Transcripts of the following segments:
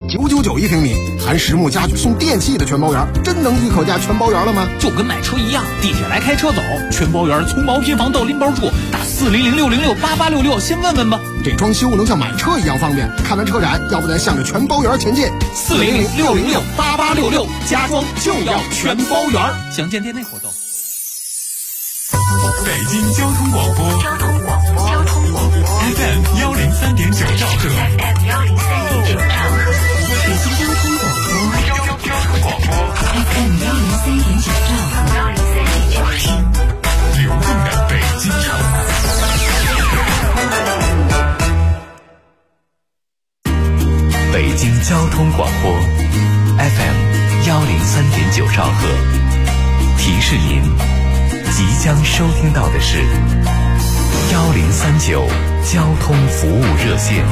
999一平米，含实木家具送电器的全包圆，真能一口价全包圆了吗？ 就跟买车一样，地铁来开车走，全包圆从毛坯房到拎包住，打400-606-8866，先问问吧。 这装修能像买车一样方便，看完车展，要不咱向着全包圆前进。 400-606-8866，家装就要全包圆。详见店内活动。 北京交通广播FM 103.9兆赫， 北京交通广播 FM 103.9兆赫， 流动的北京城。北京交通广播 FM 103.9兆赫，提示您即将收听到的是1039交通服务热线。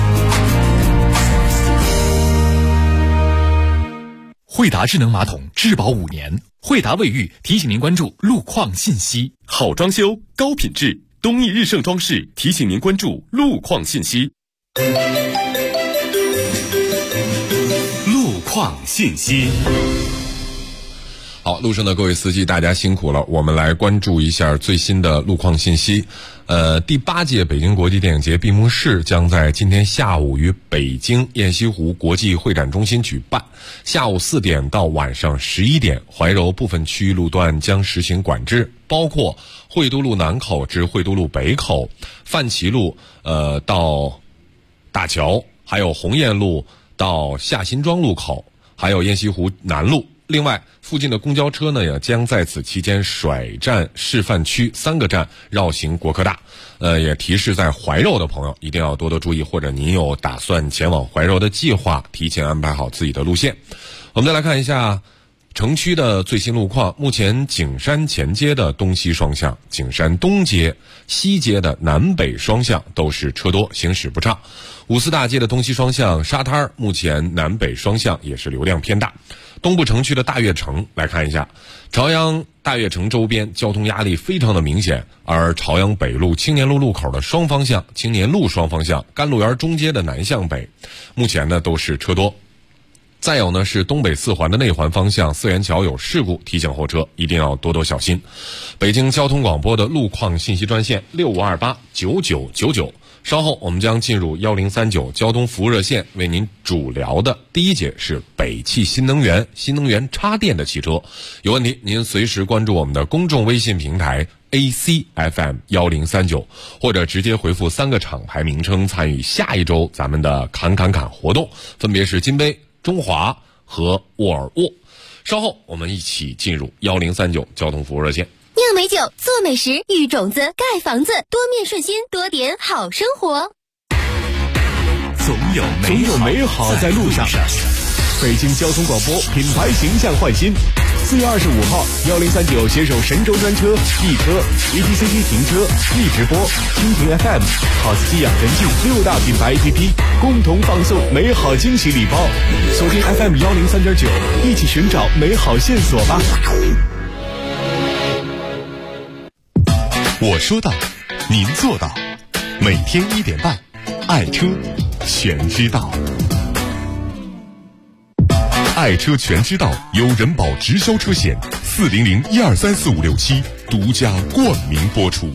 惠达智能马桶质保5年，惠达卫浴提醒您关注路况信息。 好装修高品质，东义日盛装饰提醒您关注路况信息。路况信息。 好，路上的各位司机，大家辛苦了。我们来关注一下最新的路况信息。第8届北京国际电影节闭幕式将在今天下午于北京雁西湖国际会展中心举办。下午4点到晚上11点，怀柔部分区域路段将实行管制，包括惠都路南口至惠都路北口、范齐路到大桥，还有鸿雁路到下新庄路口，还有雁西湖南路。另外，附近的公交车呢也将在此期间甩站示范区3个站绕行国科大。也提示在怀柔的朋友一定要多多注意，或者您有打算前往怀柔的计划，提前安排好自己的路线。我们再来看一下城区的最新路况。目前景山前街的东西双向、景山东街、西街的南北双向都是车多，行驶不畅。五四大街的东西双向沙滩目前南北双向也是流量偏大。东部城区的大悦城来看一下，朝阳大悦城周边交通压力非常的明显，而朝阳北路青年路路口的双方向、青年路双方向、甘露园中街的南向北目前呢都是车多。再有呢是东北4环的内环方向四元桥有事故，提醒后车一定要多多小心。北京交通广播的路况信息专线65289999，稍后我们将进入1039交通服务热线，为您主聊的第一节是北汽新能源插电的汽车。有问题您随时关注我们的公众微信平台 ACFM 1039，或者直接回复3个厂牌名称参与下一周咱们的侃活动，分别是金杯、中华和沃尔沃。稍后我们一起进入1039交通服务热线。 酿美酒，做美食，育种子，盖房子，多面顺心，多点好生活。 总有美好在路上。北京交通广播品牌形象焕新。4月25号，1039携手神州专车、易车、ETCT 停车、易直播、蜻蜓 FM、好斯基养神镜6大品牌 APP 共同放送美好惊喜礼包。锁定 FM 103.9，一起寻找美好线索吧。 我说到，您做到。每天1点半，爱车全知道。爱车全知道由人保直销车险400-1234567独家冠名播出。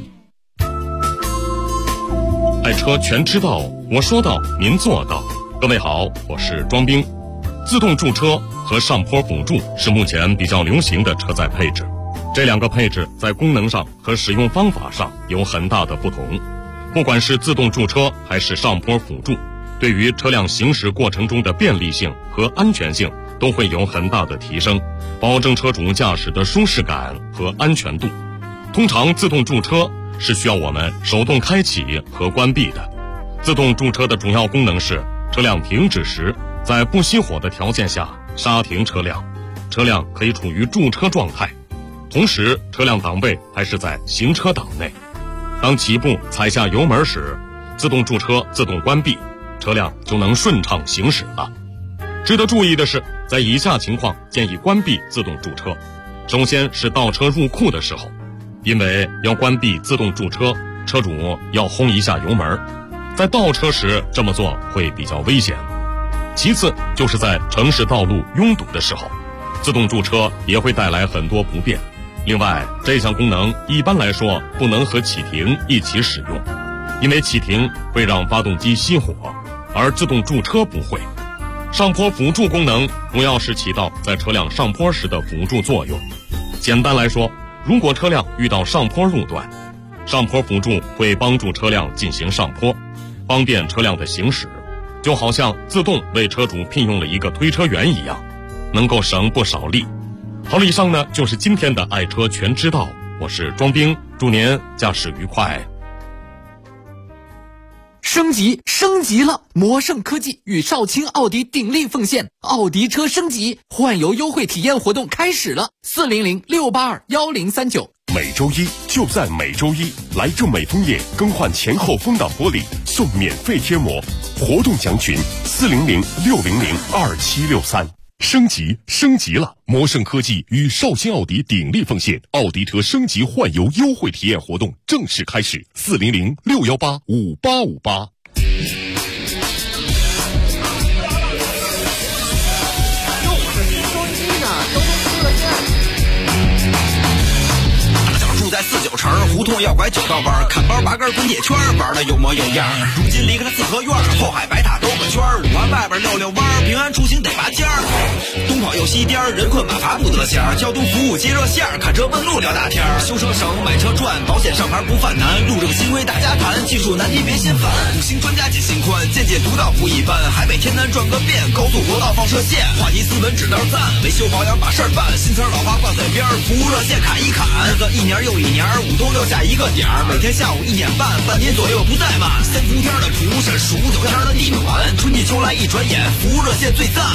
爱车全知道，我说到，您做到。各位好，我是庄兵。自动驻车和上坡辅助是目前比较流行的车载配置，这2个配置在功能上和使用方法上有很大的不同。不管是自动驻车还是上坡辅助，对于车辆行驶过程中的便利性和安全性都会有很大的提升，保证车主驾驶的舒适感和安全度。通常自动驻车是需要我们手动开启和关闭的。自动驻车的主要功能是车辆停止时，在不熄火的条件下刹停车辆，车辆可以处于驻车状态，同时车辆档位还是在行车档内。当起步踩下油门时，自动驻车自动关闭，车辆就能顺畅行驶了。值得注意的是，在以下情况建议关闭自动驻车。首先是倒车入库的时候，因为要关闭自动驻车，车主要轰一下油门，在倒车时这么做会比较危险。 其次就是在城市道路拥堵的时候，自动驻车也会带来很多不便。另外，这项功能一般来说不能和启停一起使用，因为启停会让发动机熄火，而自动驻车不会。上坡辅助功能主要是起到在车辆上坡时的辅助作用。简单来说，如果车辆遇到上坡路段，上坡辅助会帮助车辆进行上坡，方便车辆的行驶，就好像自动为车主聘用了一个推车员一样，能够省不少力。好了，以上呢就是今天的爱车全知道，我是庄兵，祝您驾驶愉快。 升级了！魔盛科技与少卿奥迪鼎力奉献，奥迪车升级换油优惠体验活动开始了，400-682-1039。 每周一就在每周一，来正美枫叶更换前后风挡玻璃送免费贴膜，活动详询400-600-2763。升级了！魔盛科技与少卿奥迪鼎力奉献，奥迪车升级换油优惠体验活动正式开始，400-618-5858。 在49城胡同要拐9道弯，看包拔根滚铁圈，玩的有模有样。如今离开了四合院，后海白塔兜个圈，5环外边溜弯，平安出行得拔尖儿。东跑又西颠，人困马乏不得闲。交通服务接热线，看车问路聊大天。修车省，买车赚，保险上牌不犯难。路这个新规大家谈，技术难题别心烦。5星专家解心宽，见解独到不一般。海北天南转个遍，高速国道放射线。话题斯文指道赞，维修保养把事儿办。新词老话挂嘴边，服务热线砍一砍。日子一年又一年，5都留下一个点儿，每天下午1点半，半年左右不怠慢。3伏天的蒲是数9天的地暖，春季秋来一转眼，服务热线最赞。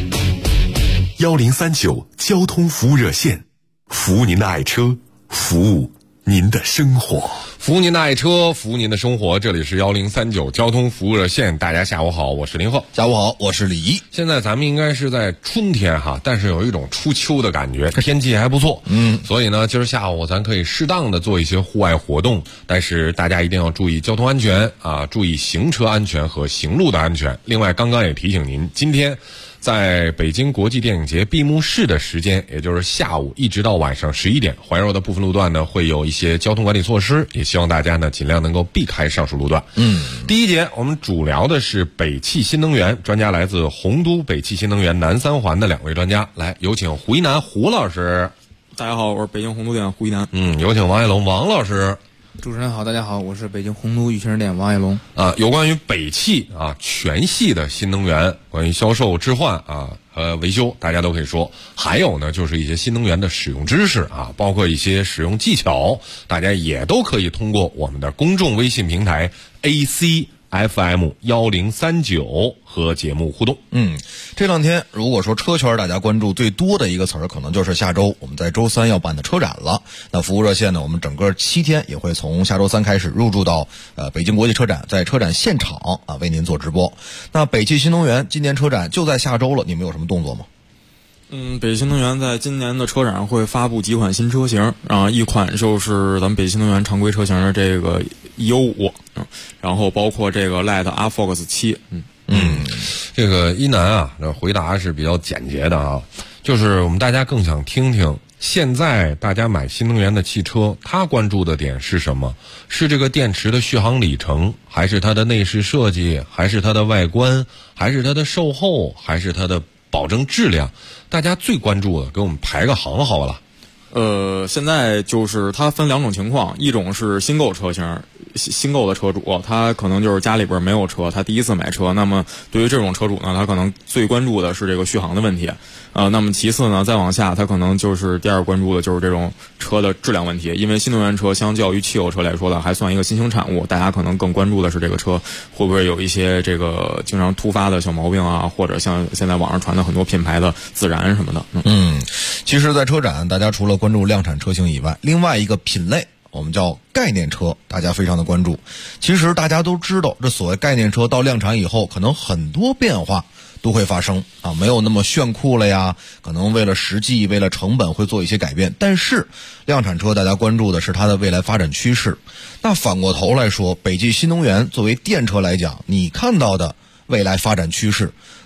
1039交通服务热线，服务您的爱车，服务您的生活。 服务您的爱车，服务您的生活。这里是1039交通服务热线，大家下午好，我是林鹤。 下午好，我是李怡。 现在咱们应该是在春天哈，但是有一种初秋的感觉，天气还不错。所以呢，今儿下午咱可以适当的做一些户外活动，但是大家一定要注意交通安全啊，注意行车安全和行路的安全。另外，刚刚也提醒您，今天在北京国际电影节闭幕式的时间，也就是下午一直到晚上11点，环绕的部分路段呢会有一些交通管理措施，也希望大家呢尽量能够避开上述路段。第一节我们主聊的是北汽新能源，专家来自洪都北汽新能源南3环的2位专家，来有请胡一南胡老师。 大家好，我是北京洪都店胡一南。 有请王爱龙王老师。 主持人好，大家好，我是北京洪都裕全店王爱龙。 有关于北汽全系的新能源，关于销售置换维修，大家都可以说。还有呢，就是一些新能源的使用知识包括一些使用技巧，大家也都可以通过我们的公众微信平台 ACFM1039和节目互动。 这两天如果说车圈大家关注最多的一个词儿，可能就是下周我们在周3要办的车展了。那服务热线呢，我们整个7天也会从下周3开始入驻到北京国际车展，在车展现场为您做直播。那北汽新能源今年车展就在下周了，你们有什么动作吗？ 北汽新能源在今年的车展会发布几款新车型，一款就是咱们北汽新能源常规车型的这个 EO5，然后包括这个 Light Fox 7。 这个一南回答是比较简洁的就是我们大家更想听听，现在大家买新能源的汽车，他关注的点是什么？是这个电池的续航里程，还是它的内饰设计，还是它的外观，还是它的售后，还是它的保证质量？大家最关注的，给我们排个行好了。 现在就是它分2种情况，一种是新购车型，新购的车主，他可能就是家里边没有车，他第一次买车，那么对于这种车主呢，他可能最关注的是这个续航的问题。那么其次呢，再往下，他可能就是第二关注的就是这种车的质量问题，因为新能源车相较于汽油车来说呢，还算一个新型产物，大家可能更关注的是这个车会不会有一些这个经常突发的小毛病或者像现在网上传的很多品牌的自燃什么的。 其实在车展大家除了关注量产车型以外，另外一个品类我们叫概念车，大家非常的关注。其实大家都知道，这所谓概念车到量产以后，可能很多变化都会发生没有那么炫酷了呀，可能为了实际为了成本会做一些改变。但是量产车大家关注的是它的未来发展趋势。那反过头来说，北汽新能源作为电车来讲，你看到的未来发展趋势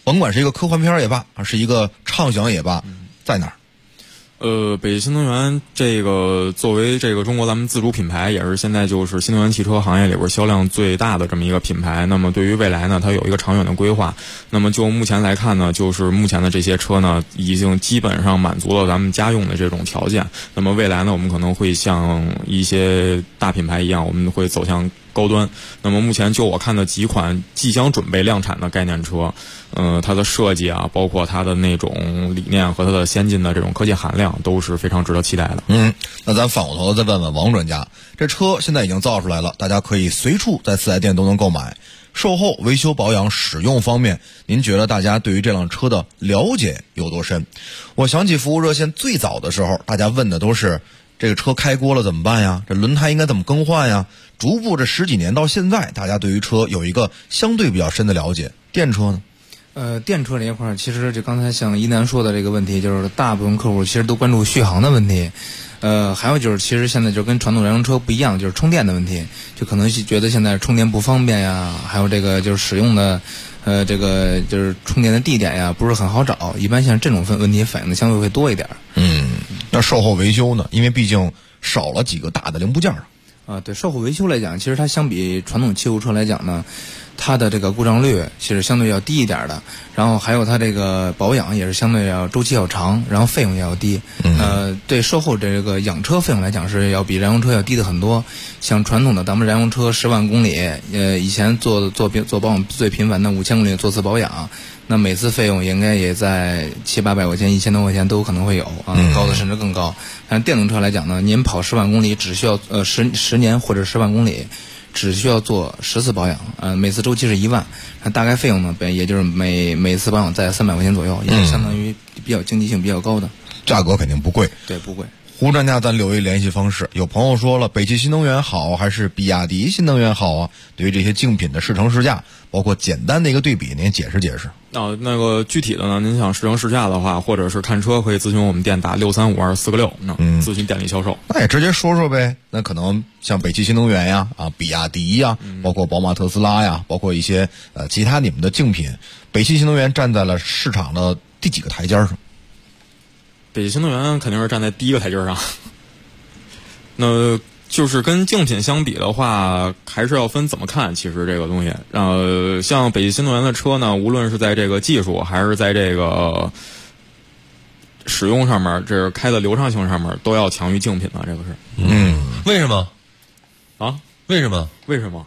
甭管是一个科幻片也罢，还是一个畅想也罢，在哪儿？ 北汽新能源这个作为这个中国咱们自主品牌，也是现在就是新能源汽车行业里边销量最大的这么一个品牌。那么对于未来呢，它有一个长远的规划。那么就目前来看呢，就是目前的这些车呢，已经基本上满足了咱们家用的这种条件。那么未来呢，我们可能会像一些大品牌一样，我们会走向高端。那么目前就我看的几款即将准备量产的概念车，它的设计啊，包括它的那种理念和它的先进的这种科技含量，都是非常值得期待的。 那咱反过头再问问王专家，这车现在已经造出来了，大家可以随处在4S店都能购买。售后、维修、保养、使用方面，您觉得大家对于这辆车的了解有多深？我想起服务热线最早的时候，大家问的都是这个车开锅了怎么办呀？这轮胎应该怎么更换呀？逐步这10几年到现在，大家对于车有一个相对比较深的了解。电车呢？ 电车这一块，其实就刚才像一楠说的这个问题，就是大部分客户其实都关注续航的问题。还有就是，其实现在就跟传统燃油车不一样，就是充电的问题，就可能觉得现在充电不方便呀，还有这个就是使用的，这个就是充电的地点呀，不是很好找。一般像这种问题反映的相对会多一点。 那售后维修呢？因为毕竟少了几个大的零部件对，售后维修来讲，其实它相比传统汽油车来讲呢，它的这个故障率其实相对要低一点的，然后还有它这个保养也是相对要周期要长，然后费用也要低。对售后这个养车费用来讲是要比燃油车要低的很多。像传统的咱们燃油车10万公里，以前做保养最频繁的5000公里做次保养，那每次费用应该也在700-800块钱、1000多块钱都可能会有啊，高的甚至更高。但电动车来讲呢，您跑10万公里只需要10年或者10万公里。只需要做10次保养，每次周期是1万，大概费用呢，也就是每次保养在300块钱左右，也是相当于比较经济性比较高的， 价格肯定不贵。 对，不贵。 胡专家，咱留一联系方式。有朋友说了，北汽新能源好还是比亚迪新能源好啊？对于这些竞品的试乘试驾，包括简单的一个对比，您解释解释。 那个具体的呢，您想试乘试驾的话，或者是看车，可以咨询我们店打6352446，咨询店里销售。 那也直接说说呗。那可能像北汽新能源呀、比亚迪呀，包括宝马、特斯拉呀，包括一些其他你们的竞品，北汽新能源站在了市场的第几个台阶上？ 北汽新能源肯定是站在第一个台阶上。那就是跟竞品相比的话，还是要分怎么看。其实这个东西，像北汽新能源的车呢，无论是在这个技术还是在这个使用上面，这是开的流畅性上面，都要强于竞品的。这个是， 为什么？为什么？ 为什么？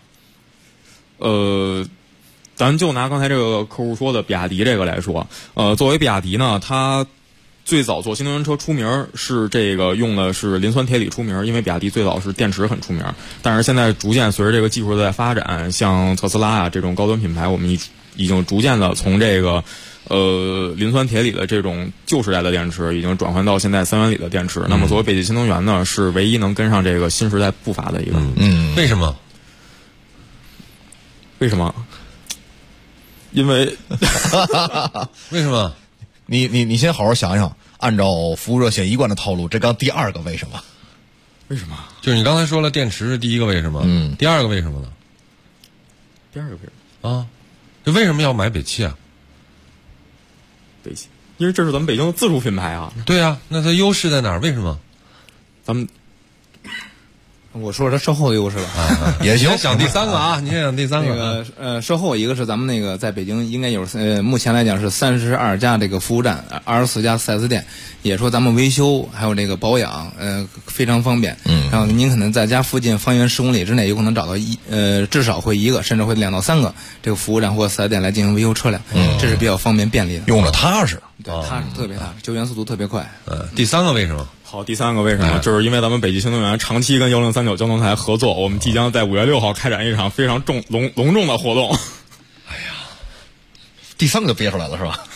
咱就拿刚才这个客户说的比亚迪这个来说，作为比亚迪呢，它最早做新能源车出名是这个用的是磷酸铁锂出名，因为比亚迪最早是电池很出名，但是现在逐渐随着这个技术在发展，像特斯拉啊这种高端品牌，我们已经逐渐的从这个磷酸铁锂的这种旧时代的电池，已经转换到现在3元锂的电池。那么作为北汽新能源呢，是唯一能跟上这个新时代步伐的一个。 为什么？ 为什么？因为为什么？ 你先好好想想，按照服务热线一贯的套路，这刚第二个为什么？ 为什么？ 就是你刚才说了，电池是第一个为什么？第二个为什么呢？ 第二个为什么啊？这为什么要买北汽啊？ 北汽，因为这是咱们北京的自主品牌啊。 对啊，那它优势在哪儿？为什么？ 咱们。 我说它售后的优势吧， 也行。 想第三个啊，你先想第三个。 售后一个是咱们那个在北京应该有目前来讲是32家这个服务站，24家4S店，也说咱们维修还有这个保养，非常方便。然后您可能在家附近方圆10公里之内，有可能找到至少会1个，甚至会2到3个这个服务站或 4S 店来进行维修车辆，这是比较方便便利的， 用着踏实。 对，踏实，特别踏实，救援速度特别快。 第三个为什么？ 好，第三个为什么？就是因为咱们北汽新能源长期跟1039交通台合作，我们即将在5月6号开展一场非常隆重的活动。 第三个就憋出来了是吧？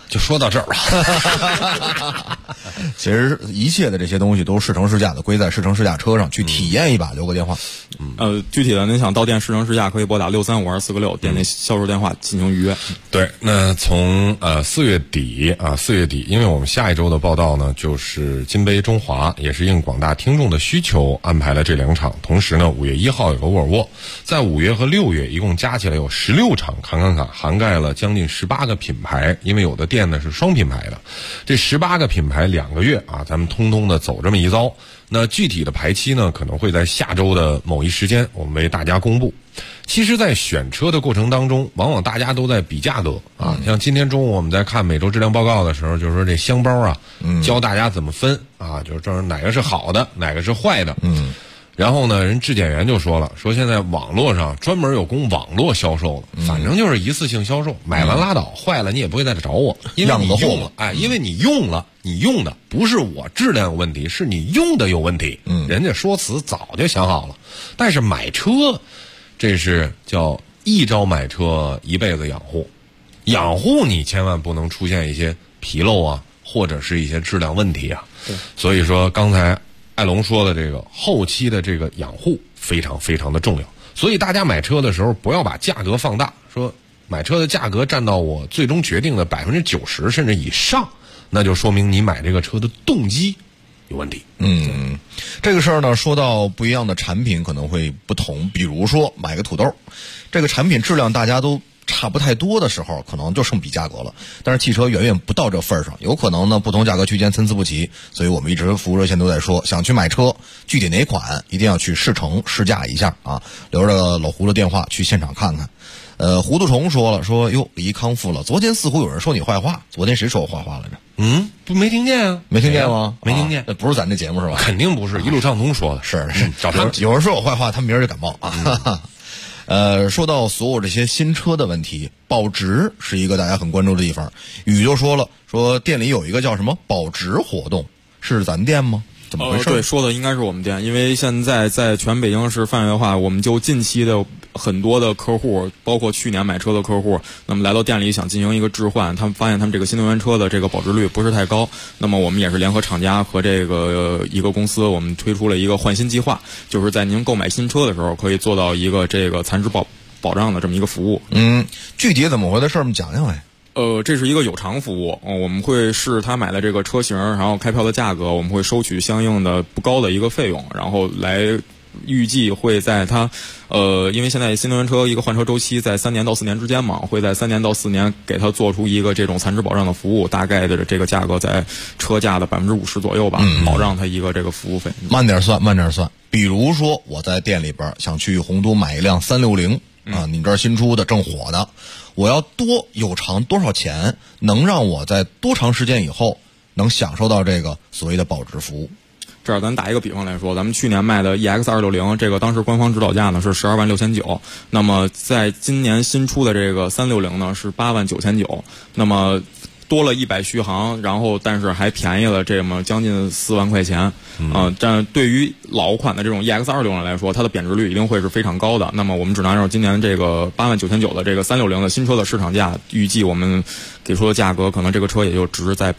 就说到这儿吧。 其实一切的这些东西都是试乘试驾的，归在试乘试驾车上去体验一把，留个电话。 具体的您想到店试乘试驾，可以拨打6352446店内销售电话进行预约。 对，那从4月底，因为我们下一周的报道呢，就是金杯中华，也是应广大听众的需求安排了这2场。同时呢，5月1号有个沃尔沃，在5月和6月一共加起来有16场侃侃侃，涵盖了将近18个品牌，因为有的店呢是双品牌的，这18个品牌2个月咱们通通的走这么一遭。那具体的排期呢，可能会在下周的某一时间我们为大家公布。其实在选车的过程当中，往往大家都在比价格像今天中午我们在看每周质量报告的时候，就是说这箱包教大家怎么分就是这哪个是好的，哪个是坏的。然后呢，人质检员就说了，说现在网络上专门有供网络销售的，反正就是一次性销售，买完拉倒，坏了你也不会再找我，因为你用了，因为你用了，你用的不是我质量有问题，是你用的有问题。人家说辞早就想好了。但是买车，这是叫一朝买车一辈子养护，养护你千万不能出现一些纰漏或者是一些质量问题所以说刚才艾龙说的这个后期的这个养护非常非常的重要，所以大家买车的时候不要把价格放大，说买车的价格占到我最终决定的90%甚至以上，那就说明你买这个车的动机有问题。 这个事儿呢，说到不一样的产品可能会不同，比如说买个土豆，这个产品质量大家都差不太多的时候，可能就剩比价格了。但是汽车远远不到这份上，有可能呢不同价格区间参差不齐，所以我们一直服务热线都在说，想去买车，具体哪款一定要去试乘试驾一下留着老胡的电话去现场看看。糊涂虫说了，说哟，李康复了，昨天似乎有人说你坏话，昨天谁说我坏话来着？ 不没听见没听见吗？ 没听见， 不是咱这节目是吧？ 肯定不是，一路畅通说的。 是找他有人说我坏话，他明儿就感冒说到所有这些新车的问题，保值是一个大家很关注的地方。雨就说了，说店里有一个叫什么保值活动，是咱店吗？怎么回事？ 对，说的应该是我们店，因为现在在全北京市范围的话，我们就近期的很多的客户，包括去年买车的客户，那么来到店里想进行一个置换，他们发现他们这个新能源车的这个保值率不是太高，那么我们也是联合厂家和这个一个公司，我们推出了一个换新计划，就是在您购买新车的时候，可以做到一个这个残值保障的这么一个服务。 具体怎么回事？我们讲讲来。 这是一个有偿服务，我们会视他买的这个车型，然后开票的价格，我们会收取相应的不高的一个费用，然后来预计会在它因为现在新能源车一个换车周期在3年到4年之间嘛，会在3年到4年给它做出一个这种残值保障的服务，大概的这个价格在车价的50%左右吧，保障它一个这个服务费。 慢点算。比如说我在店里边想去洪都买一辆360你这儿新出的正火的，我要有偿多少钱能让我在多长时间以后能享受到这个所谓的保值服务？ 这儿咱打一个比方来说，咱们去年卖的 EX260， 这个当时官方指导价呢是126900，那么在今年新出的这个360呢是89900，那么多了100续航，然后但是还便宜了这么将近4万块钱但对于老款的这种 EX260 来说，它的贬值率一定会是非常高的。那么我们只能按照今年这个89900的这个360的新车的市场价，预计我们给出的价格，可能这个车也就值在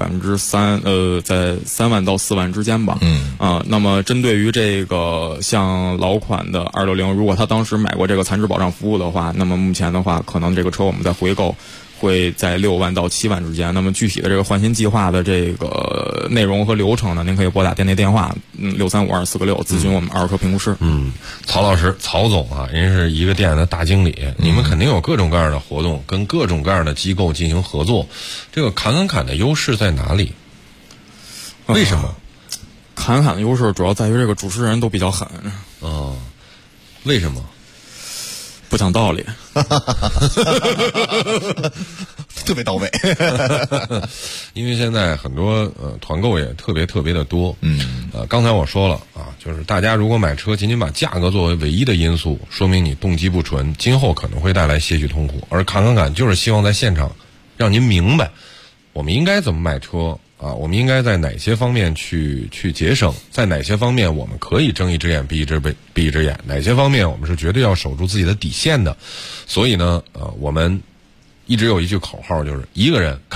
3%，在3万到4万之间吧。那么针对于这个像老款的260，如果他当时买过这个残值保障服务的话，那么目前的话，可能这个车我们在回购会在6万到7万之间。那么具体的这个换新计划的这个内容和流程呢，您可以拨打店内电话6352446咨询我们二手车评估师。 曹老师，曹总您是一个店的大经理，你们肯定有各种各样的活动，跟各种各样的机构进行合作。这个侃的优势在哪里？为什么？ 侃的优势主要在于这个主持人都比较狠。 为什么？ 不讲道理。 特别到位。 因为现在很多团购也特别的多。刚才我说了就是大家如果买车仅仅把价格作为唯一的因素，说明你动机不纯，今后可能会带来些许痛苦。而侃就是希望在现场让您明白我们应该怎么买车我们应该在哪些方面去节省，在哪些方面我们可以睁一只眼闭一只眼，哪些方面我们是绝对要守住自己的底线的。所以呢我们一直有一句口号，就是一个人侃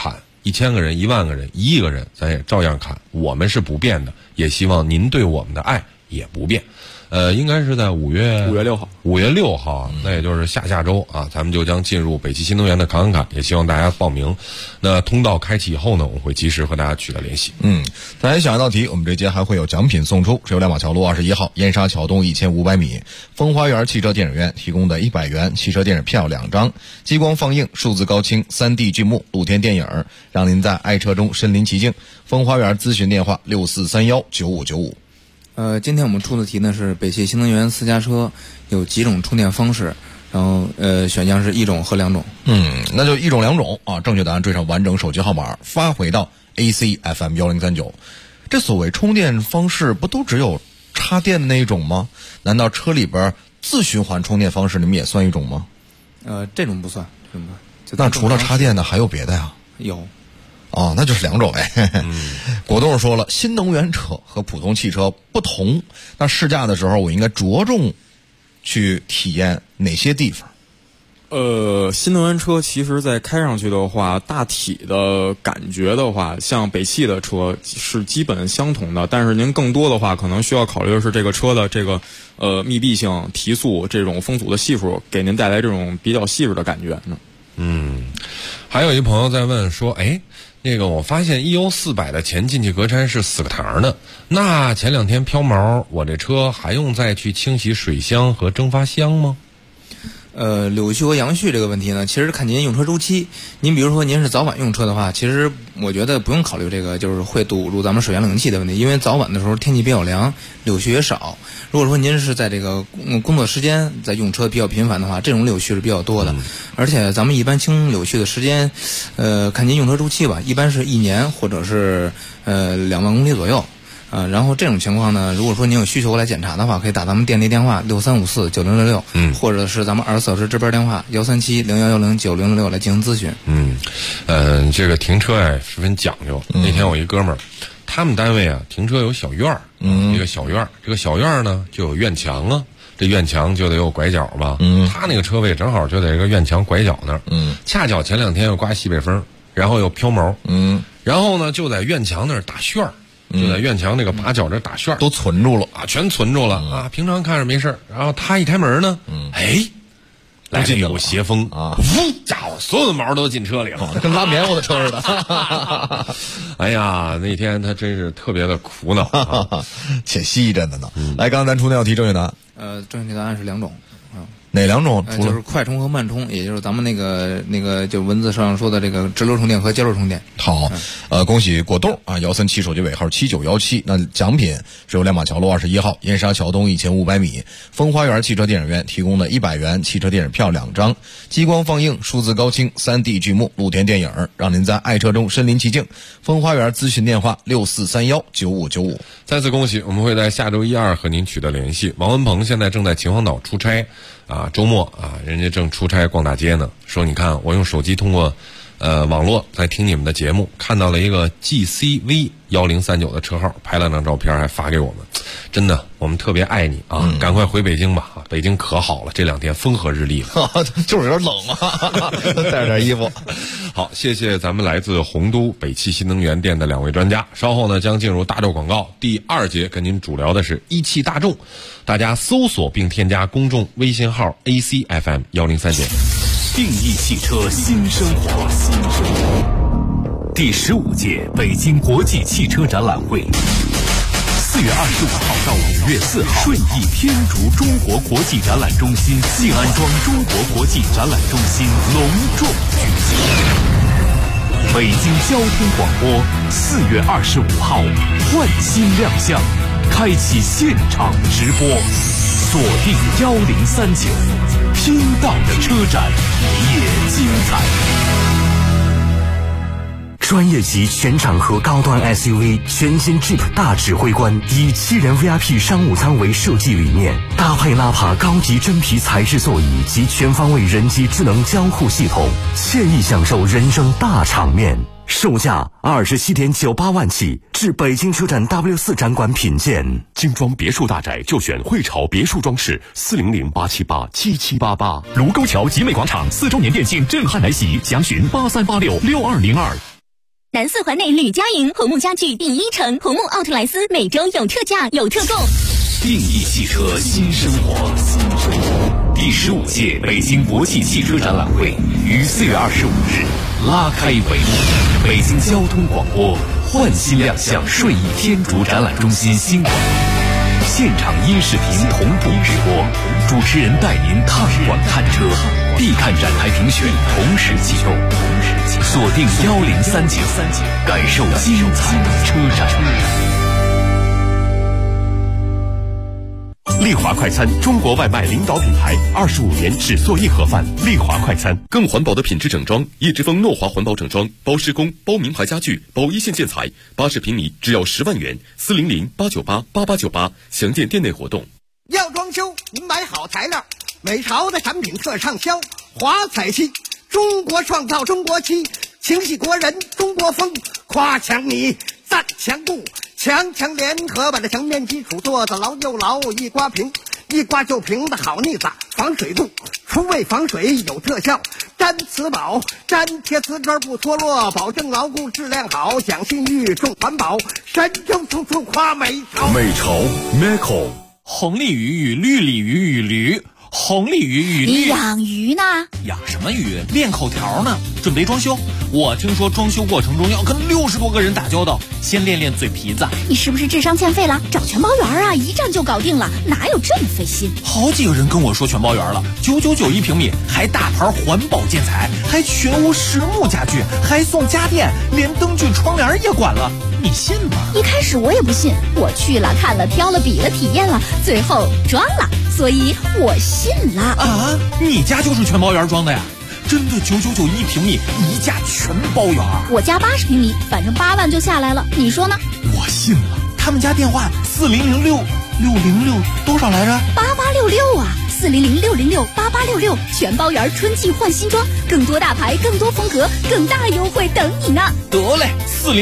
1000个人、1万个人、1亿个人，咱也照样看。我们是不变的，也希望您对我们的爱也不变。应该是在5月6号，5月6号，那也就是下周啊，咱们就将进入北汽新能源的侃侃侃，也希望大家报名。那通道开启以后呢，我们会及时和大家取得联系。 大家想一道题，我们这节还会有奖品送出，是由亮马桥路21号燕莎桥东1500米风花园汽车电影院提供的100元汽车电影票2张，激光放映、数字高清、3D 剧目、露天电影，让您在爱车中身临其境。风花园咨询电话64319595。 今天我们出的题呢是北汽新能源私家车有几种充电方式，然后选项是1种和2种。 那就1种2种啊，正确答案缀上完整手机号码发回到 ACFM 1039。这所谓充电方式不都只有插电的那一种吗？难道车里边自循环充电方式你们也算一种吗？ 这种不算， 那除了插电的还有别的呀？ 有。 那就是2种哎。果冻说了，新能源车和普通汽车不同，那试驾的时候我应该着重去体验哪些地方？ 新能源车其实在开上去的话，大体的感觉的话，像北汽的车是基本相同的，但是您更多的话可能需要考虑的是这个车的这个密闭性、提速这种风阻的系数，给您带来这种比较细致的感觉。 还有一朋友在问说，那个我发现 EO400 的前进气格栅是4个膛的，那前2天飘毛，我这车还用再去清洗水箱和蒸发箱吗？ 柳絮和杨絮这个问题呢，其实看您用车周期。您比如说您是早晚用车的话，其实我觉得不用考虑这个就是会堵住咱们水源冷气的问题，因为早晚的时候天气比较凉，柳絮也少。如果说您是在这个工作时间在用车比较频繁的话，这种柳絮是比较多的。而且咱们一般清柳絮的时间，看您用车周期吧，一般是1年或者是2万公里左右。然后这种情况呢，如果说您有需求来检查的话，可以打咱们店内电话63549066，或者是咱们24小时值班电话13701109066来进行咨询。 这个停车十分讲究。那天我一哥们儿，他们单位啊停车有小院儿，一个小院儿，这个小院儿呢就有院墙啊，这院墙就得有拐角吧。他那个车位正好就在一个院墙拐角那儿。恰巧前2天又刮西北风，然后又飘毛。然后呢就在院墙那儿打旋儿。就在院墙那个把角这打旋， 都存住了啊，全存住了啊！平常看着没事，然后他一开门呢，来了一股邪风啊！家伙，所有的毛都进车里了， 跟拉棉花的车似的。 哎呀，那天他真是特别的苦恼， 且吸着呢。来，刚才咱出那道题正确答案。 正确答案是2种。 哪2种？ 就是快充和慢充，也就是咱们那个就文字上说的这个直流充电和接流充电。 好，恭喜果冻啊，137手机尾号7917。那奖品是由亮马桥路21号燕莎桥东1500米风花园汽车电影院提供的100元汽车电影票2张，激光放映、数字高清、3D 剧目、露天电影，让您在爱车中身临其境。风花园咨询电话64319595。 再次恭喜，我们会在下周1、2和您取得联系。王文鹏现在正在秦皇岛出差。周末啊，人家正出差逛大街呢。说你看，我用手机通过网络在听你们的节目，看到了一个 GCV1039的车号，拍了张照片还发给我们。真的，我们特别爱你啊！赶快回北京吧，北京可好了，这2天风和日丽了， 就是有点冷啊，带着点衣服。 好，谢谢咱们来自洪都北汽新能源店的2位专家。稍后呢将进入大众广告，第2节跟您主聊的是一汽大众，大家搜索并添加公众微信号 ACFM1039。 定义汽车新生活。第15届北京国际汽车展览会，4月25号到5月4号，顺义天竺中国国际展览中心静安庄中国国际展览中心隆重举行。北京交通广播4月25号换新亮相，开启现场直播，锁定1039，听到的车展也精彩。专业级全场合高端 SUV 全新 Jeep 大指挥官，以7人 VIP 商务舱为设计理念，搭配纳帕高级真皮材质座椅及全方位人机智能交互系统，惬意享受人生大场面。售价27.98万起，至北京车展 W4 展馆品鉴。精装别墅大宅就选汇潮别墅装饰，400-878-7788。卢沟桥集美广场4周年店庆震撼来袭，详询83866202。 南四环内吕家营红木家具第一城，红木奥特莱斯每周有特价有特供。 定义汽车新生活。第15届北京国际汽车展览会于4月25日拉开帷幕。北京交通广播焕新亮相顺义天竺展览中心新馆，现场音视频同步直播，主持人带您探馆看车，必看展台评选同时启动，锁定1039，感受精彩车展。 丽华快餐，中国外卖领导品牌，25年只做一盒饭。丽华快餐， 更环保的品质整装，叶之峰诺华环保整装，包施工，包名牌家具，包一线建材，80平米只要10万元，400-898-8898，详见店内活动。 要装修，您买好材料，美潮的产品特畅销，华彩漆，中国创造中国漆，情系国人中国风，夸强米，赞强固。强强联合把这墙面基础做得牢又牢，一刮平，一刮就平的好腻子，防水度，除味防水有特效，粘瓷宝，粘贴瓷砖不脱落，保证牢固质量好，讲信誉重环保，神州处处夸美潮。 美潮 Meco， 红鲤鱼与绿鲤鱼与驴，红鲤鱼与绿。 你养鱼呢？ 养什么鱼？练口条呢。准备装修，我听说装修过程中要跟60多个人打交道，先练练嘴皮子。 你是不是智商欠费了？找全包圆啊，一站就搞定了，哪有这么费心？ 好几个人跟我说全包圆了，999一平米，还大牌环保建材，还全屋实木家具，还送家电，连灯具窗帘也管了，你信吗？ 一开始我也不信，我去了看了挑了比了体验了，最后装了，所以我信了。 啊，你家就是全包圆装的呀？真的999一平米，一价全包圆。 我家80平米，反正8万就下来了，你说呢？ 我信了。他们家电话4006多少来着 ？8866啊，4006068866，全包圆春季换新装，更多大牌，更多风格，更大优惠等你呢。 得嘞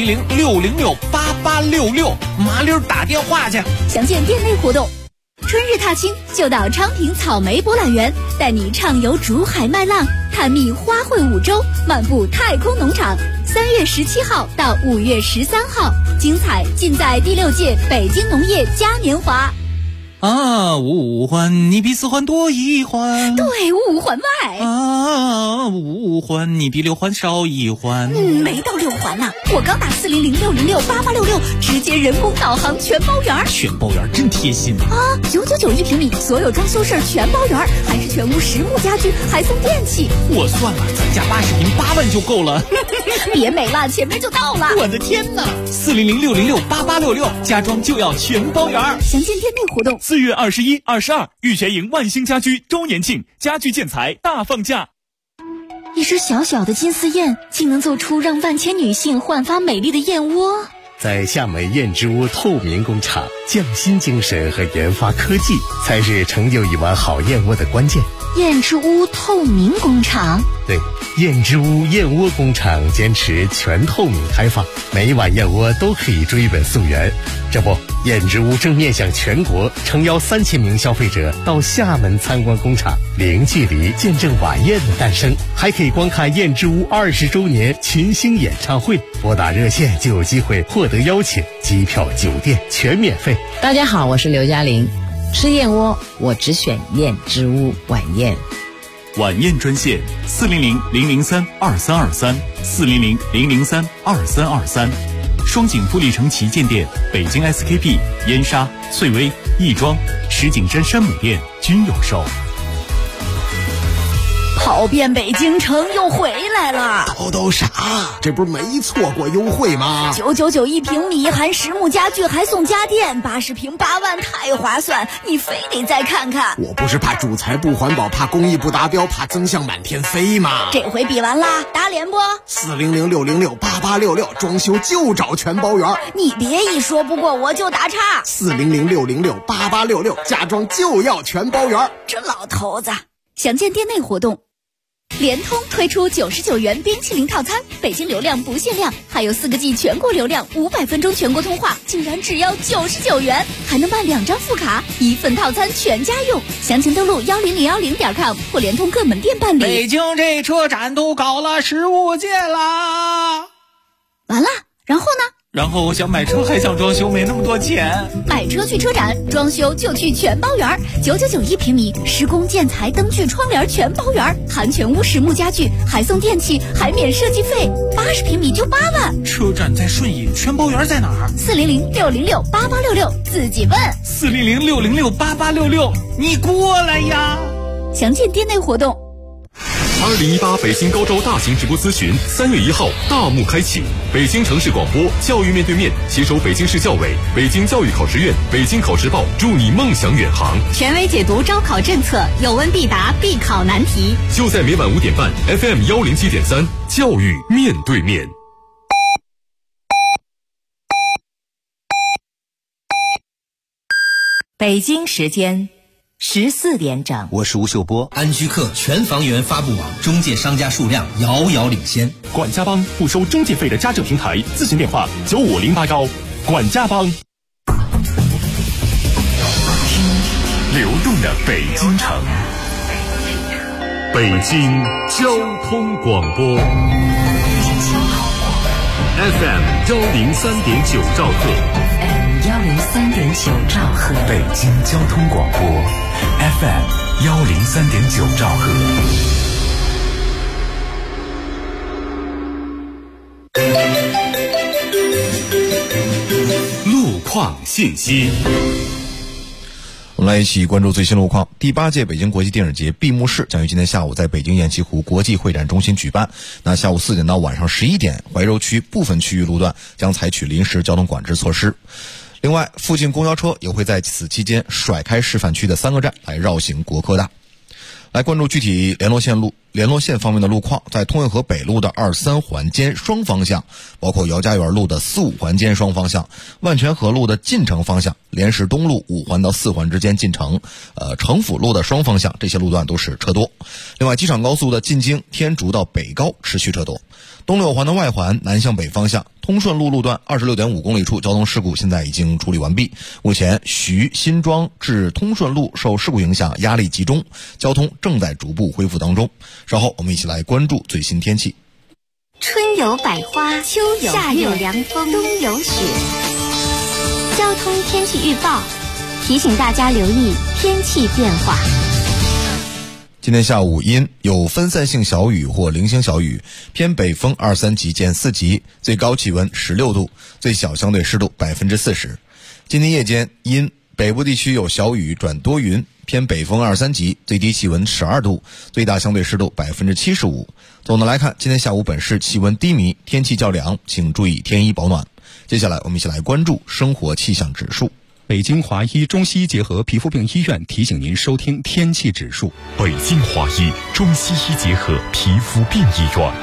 ，4006068866，麻溜打电话去。 详见店内活动。春日踏青就到昌平草莓博览园，带你畅游竹海麦浪，探秘花卉五洲，漫步太空农场。3月17号到5月13号，精彩尽在第6届北京农业嘉年华。 啊，五环你比4环多一环， 对，5环外啊，5环你比6环少一环。 没到6环呢，我刚打4006068866，直接人工导航全包圆。 全包圆真贴心啊！999一平米，所有装修事儿全包圆，还是全屋实木家具，还送电器。 我算了，咱家80平8万就够了。 别美了，前面就到了。 我的天哪！4006068866，家装就要全包圆。 详见店内活动。 4月21、22，玉泉营万兴家居周年庆，家具建材大放价。 一只小小的金丝燕，竟能做出让万千女性焕发美丽的燕窝。 在厦门燕之屋透明工厂，匠心精神和研发科技才是成就一碗好燕窝的关键。 燕之屋透明工厂， 对，燕之屋燕窝工厂坚持全透明开放，每一碗燕窝都可以追本溯源。这不，燕之屋正面向全国，诚邀3000名消费者到厦门参观工厂，零距离见证晚宴的诞生，还可以观看燕之屋20周年群星演唱会。拨打热线就有机会获得邀请，机票、酒店全免费。 大家好，我是刘嘉玲。吃燕窝，我只选燕之屋晚宴。 晚宴专线400-003-2323，400-003-2323。双井富力城旗舰店、北京 SKP、燕莎、翠微、亦庄、石景山山姆店均有售。 跑遍北京城又回来了， 都啥？这不是没错过优惠吗 ？999一平米，含实木家具，还送家电，80平8万，太划算！你非得再看看。 我不是怕主材不环保，怕工艺不达标，怕增项满天飞吗？ 这回比完啦，打脸不 ？400-606-8866，装修就找全包圆。 你别一说不过我就打岔。 400-606-8866，家装就要全包圆。 这老头子，详见店内活动。联通推出99元冰淇淋套餐，北京流量不限量，还有4个G 全国流量，500分钟全国通话，竟然只要99元，还能办2张副卡，1份套餐全家用。详情登录10010.com 或联通各门店办理。 北京这车展都搞了15届啦， 完了， 然后我想买车还想装修，没那么多钱。 买车去车展，装修就去全包园，9991平米，施工建材灯具窗帘全包园，含全屋实木家具，还送电器，还免设计费，80平米就8万。 车展在顺义，全包园在哪儿？400-606-8866，自己问。 400-606-8866，你过来呀！ 详见店内活动。 2018北京高招大型直播咨询3月1号大幕开启，北京城市广播教育面对面携手北京市教委、北京教育考试院、北京考试报，助你梦想远航， 权威解读招考政策，有问必答，必考难题。 就在每晚5点半 FM 107.3，教育面对面。 北京时间14点整， 我是吴秀波。 安居客全房源发布网，中介商家数量遥遥领先。 管家帮不收中介费的家政平台，咨询电话9508管家帮。 流动的北京城，北京交通广播 FM 103.9兆赫 103.9兆赫， 北京交通广播 FM 103.9兆赫。 路况信息。 我们来一起关注最新路况。第8届北京国际电影节闭幕式将于今天下午在北京雁栖湖国际会展中心举办。那下午4点到晚上11点，怀柔区部分区域路段将采取临时交通管制措施。另外，附近公交车也会在此期间甩开示范区的3个站来绕行国科大。来关注具体联络线方面的路况。在通运河北路的2、3环间双方向，包括姚家园路的4、5环间双方向，万泉河路的进城方向，莲石东路5环到4环之间进城，城府路的双方向，这些路段都是车多。另外，机场高速的进京天竺到北高持续车多。东6环的外环南向北方向，通顺路路段26.5公里处交通事故现在已经处理完毕。目前徐新庄至通顺路受事故影响压力集中，交通正在逐步恢复当中。稍后我们一起来关注最新天气。 春有百花，秋有夏有凉风，冬有雪。交通天气预报提醒大家留意天气变化。 今天下午阴，有分散性小雨或零星小雨，偏北风2、3级见4级，最高气温16度，最小相对湿度40%。今天夜间阴，北部地区有小雨转多云，偏北风2、3级，最低气温12度，最大相对湿度75%。总的来看，今天下午本市气温低迷，天气较凉，请注意添衣保暖。接下来我们一起来关注生活气象指数。 北京华医中西医结合皮肤病医院提醒您收听天气指数。 北京华医中西医结合皮肤病医院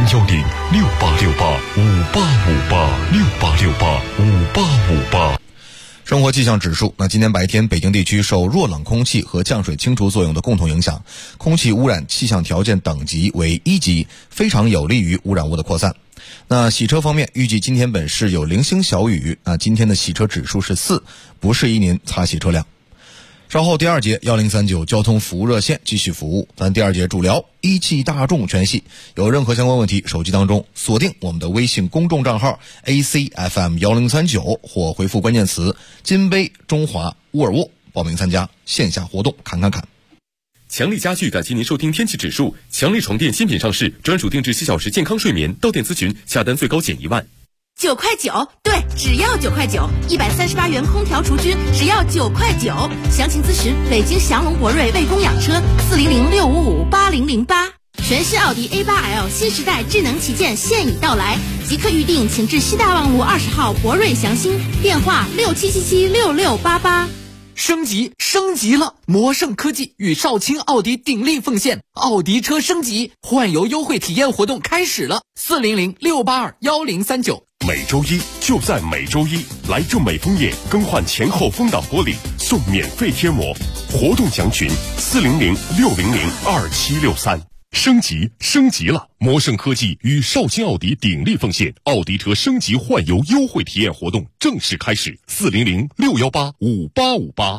，010-6868-5858，6868-5858。 生活气象指数。那今天白天，北京地区受弱冷空气和降水清除作用的共同影响，空气污染气象条件等级为1级，非常有利于污染物的扩散。那洗车方面，预计今天本市有零星小雨，今天的洗车指数是4，不适宜您擦洗车辆。稍后第2节1039交通服务热线继续服务。咱第2节主聊一汽大众全系，有任何相关问题，手机当中锁定我们的微信公众账号 ACFM1039，或回复关键词金杯中华沃尔沃，报名参加线下活动侃。 强力家具感谢您收听天气指数。强力床垫新品上市，专属定制7小时健康睡眠，到店咨询，下单最高减1万。 9块9，对，只要9块9，138元空调除菌，只要9块9。详情咨询北京祥龙博瑞魏公养车400-655-8008。全新奥迪 A8L 新时代智能旗舰现已到来，即刻预定，请至西大望路20号博瑞祥兴，电话67776688。 升级了！魔盛科技与少卿奥迪鼎力奉献奥迪车升级换油优惠体验活动开始了，400-682-1039。 每周一就在每周一，来正美枫叶更换前后风挡玻璃送免费贴膜，活动详询400-600-2763。升级了！魔盛科技与少卿奥迪鼎力奉献奥迪车升级换油优惠体验活动正式开始，400-618-5858。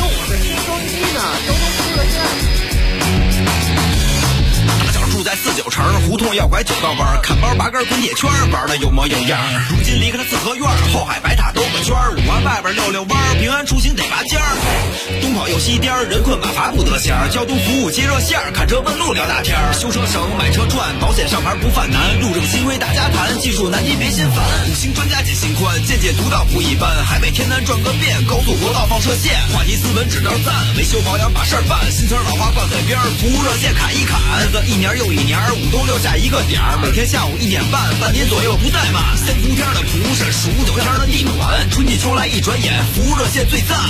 大脚住在49 同要拐9道弯，看包拔根滚铁圈，玩的有模有样。如今离开了四合院，后海白塔兜个圈，5环外边溜弯，平安出行得拔尖儿。东跑右西颠，人困马乏不得闲，交通服务接热线，看车问路聊大天，修车省买车赚，保险上牌不犯难，路政新规大家谈，技术难题别心烦。5星专家解心宽，见解独到不一般，海北天南转个遍，高速国道放射线，话题斯文指标赞，维修保养把事儿办，新词老话挂嘴边，服务热线砍一砍，日子一年又一年，5都留下一个点儿，每天下午1点半，半年左右不怠慢。3伏天的蒲是数9天的地暖，春季秋来一转眼，服务热线最赞。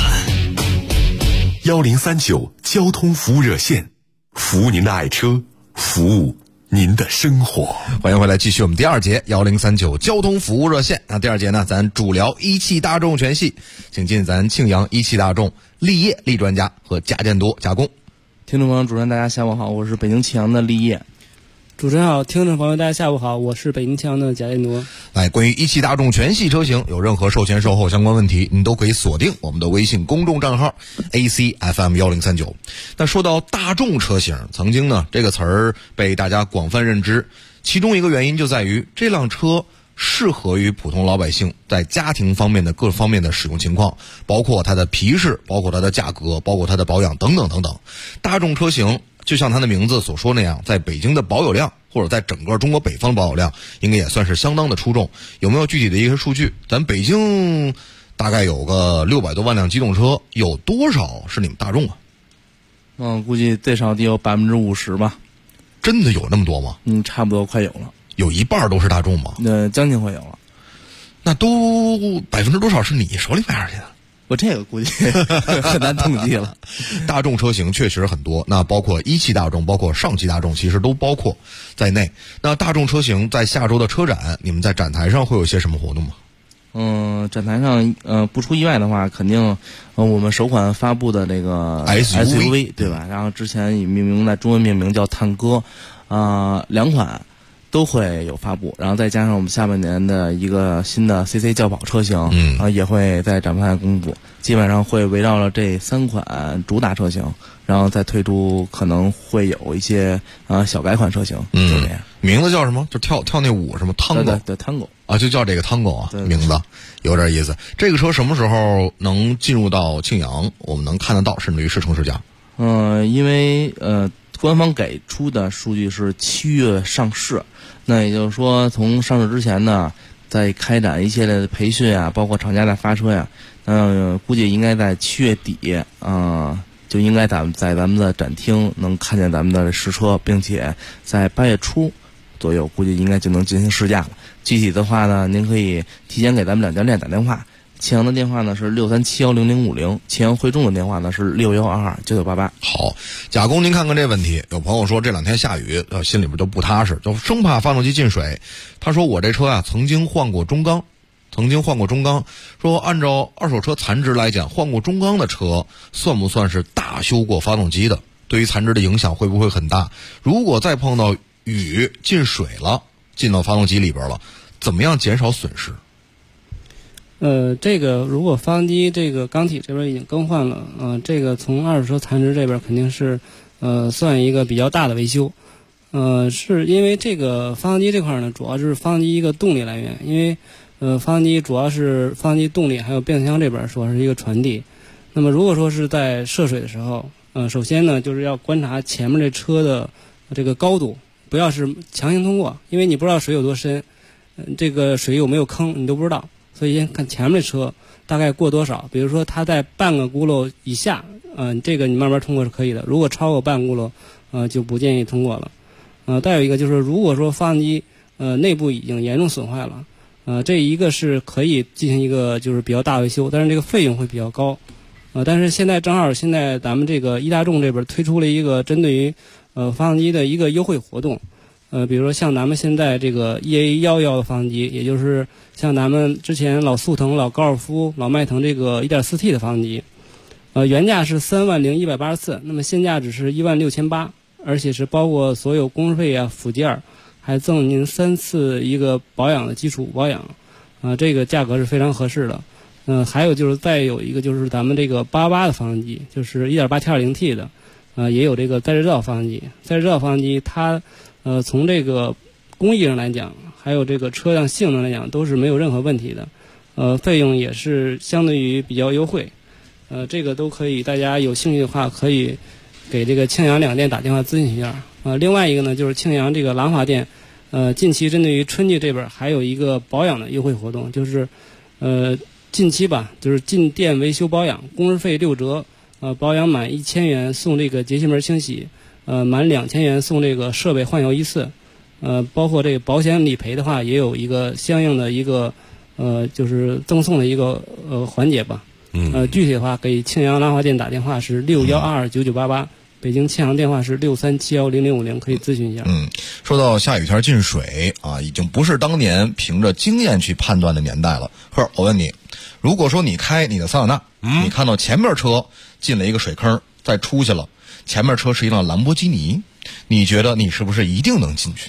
1039交通服务热线，服务您的爱车，服务您的生活。 欢迎回来，继续我们第二节1039交通服务热线。那第二节呢，咱主聊一汽大众全系，请进咱庆阳一汽大众立业立专家和贾建多贾工。 听众朋友，主持人大家下午好，我是北京庆阳的立业。 主持人好，听众朋友大家下午好，我是北京庆阳的贾建多。 来，关于一汽大众全系车型有任何售前售后相关问题，你都可以锁定我们的微信公众账号 ACFM1039。那说到大众车型，曾经呢这个词儿被大家广泛认知，其中一个原因就在于这辆车适合于普通老百姓在家庭方面的各方面的使用情况，包括它的皮实，包括它的价格，包括它的保养等等等等。大众车型就像它的名字所说那样，在北京的保有量或者在整个中国北方保有量应该也算是相当的出众。有没有具体的一个数据？咱北京大概有个600多万辆机动车，有多少是你们大众啊？ 估计最少得有50%吧。 真的有那么多吗？ 差不多快有了。 有一半都是大众吗？ 将近会有了。 那都%多少是你手里买上去的？ 我这个估计很难统计了。 大众车型确实很多，那包括一汽大众，包括上汽大众，其实都包括在内。那大众车型在下周的车展，你们在展台上会有些什么活动吗？ 展台上不出意外的话，肯定我们首款发布的这个 SUV 对吧？然后之前以中文命名叫探歌，2款都会有发布，然后再加上我们下半年的一个新的 CC 轿跑车型，也会在展台公布。基本上会围绕着这3款主打车型，然后再推出可能会有一些小改款车型，就这样。 名字叫什么？就跳那舞什么 Tango？ 对 Tango 啊，就叫这个 Tango 啊， 对名字有点意思。这个车什么时候能进入到庆阳？我们能看得到，甚至于试乘试驾？ 因为官方给出的数据是7月上市，那也就是说从上市之前呢，在开展一系列的培训啊，包括厂家的发车呀，估计应该在7月底就应该在咱们的展厅能看见咱们的实车，并且在8月初左右估计应该就能进行试驾了。具体的话呢，您可以提前给咱们2家店打电话。庆阳的电话呢是637100050，庆阳汇众的电话呢是61229988。 好，贾工，您看看这问题。有朋友说这2天下雨，心里边就不踏实，就生怕发动机进水。他说我这车啊曾经换过中缸，说按照二手车残值来讲，换过中缸的车算不算是大修过发动机的？对于残值的影响会不会很大？如果再碰到雨进水了，进到发动机里边了，怎么样减少损失？ 这个如果发动机这个缸体这边已经更换了，这个从二手车残值这边肯定是算一个比较大的维修。是因为这个发动机这块呢，主要就是发动机一个动力来源，因为发动机主要是发动机动力还有变速箱这边说是一个传递。那么如果说是在涉水的时候，首先呢就是要观察前面这车的这个高度，不要是强行通过，因为你不知道水有多深，这个水有没有坑你都不知道。所以先看前面的车大概过多少，比如说它在半个轱辘以下，这个你慢慢通过是可以的。如果超过半轱辘，就不建议通过了。再有一个就是，如果说发动机内部已经严重损坏了，这一个是可以进行一个就是比较大维修，但是这个费用会比较高。但是现在正好现在咱们这个一大众这边推出了一个针对于发动机的一个优惠活动。比如说像咱们现在这个 EA11的发动机，也就是像咱们之前老速腾、老高尔夫、老迈腾这个 1.4T 的发动机，原价是30184，那么现价只是16800，而且是包括所有工费啊、附件，还赠您3次一个保养的基础保养，这个价格是非常合适的。还有就是再有一个就是咱们这个88的发动机，就是 1.8T 2.0T 的， 也有这个在制造发动机。在制造发动机它从这个工艺上来讲，还有这个车辆性能来讲，都是没有任何问题的。费用也是相对于比较优惠。这个都可以，大家有兴趣的话可以给这个庆阳两店打电话咨询一下。另外一个呢，就是庆阳这个廊坊店，近期针对于春季这边还有一个保养的优惠活动，就是近期吧，就是进店维修保养，工时费6折，保养满1000元送这个节气门清洗，满2000元送这个设备换油1次，包括这个保险理赔的话，也有一个相应的一个就是赠送的一个环节吧。具体的话给庆阳廊坊店打电话是61229988。北京庆阳电话是63710050，可以咨询一下。 说到下雨天进水啊，已经不是当年凭着经验去判断的年代了。我问你，如果说你开你的桑塔纳，你看到前面车进了一个水坑，再出去了，前面车是一辆兰博基尼，你觉得你是不是一定能进去？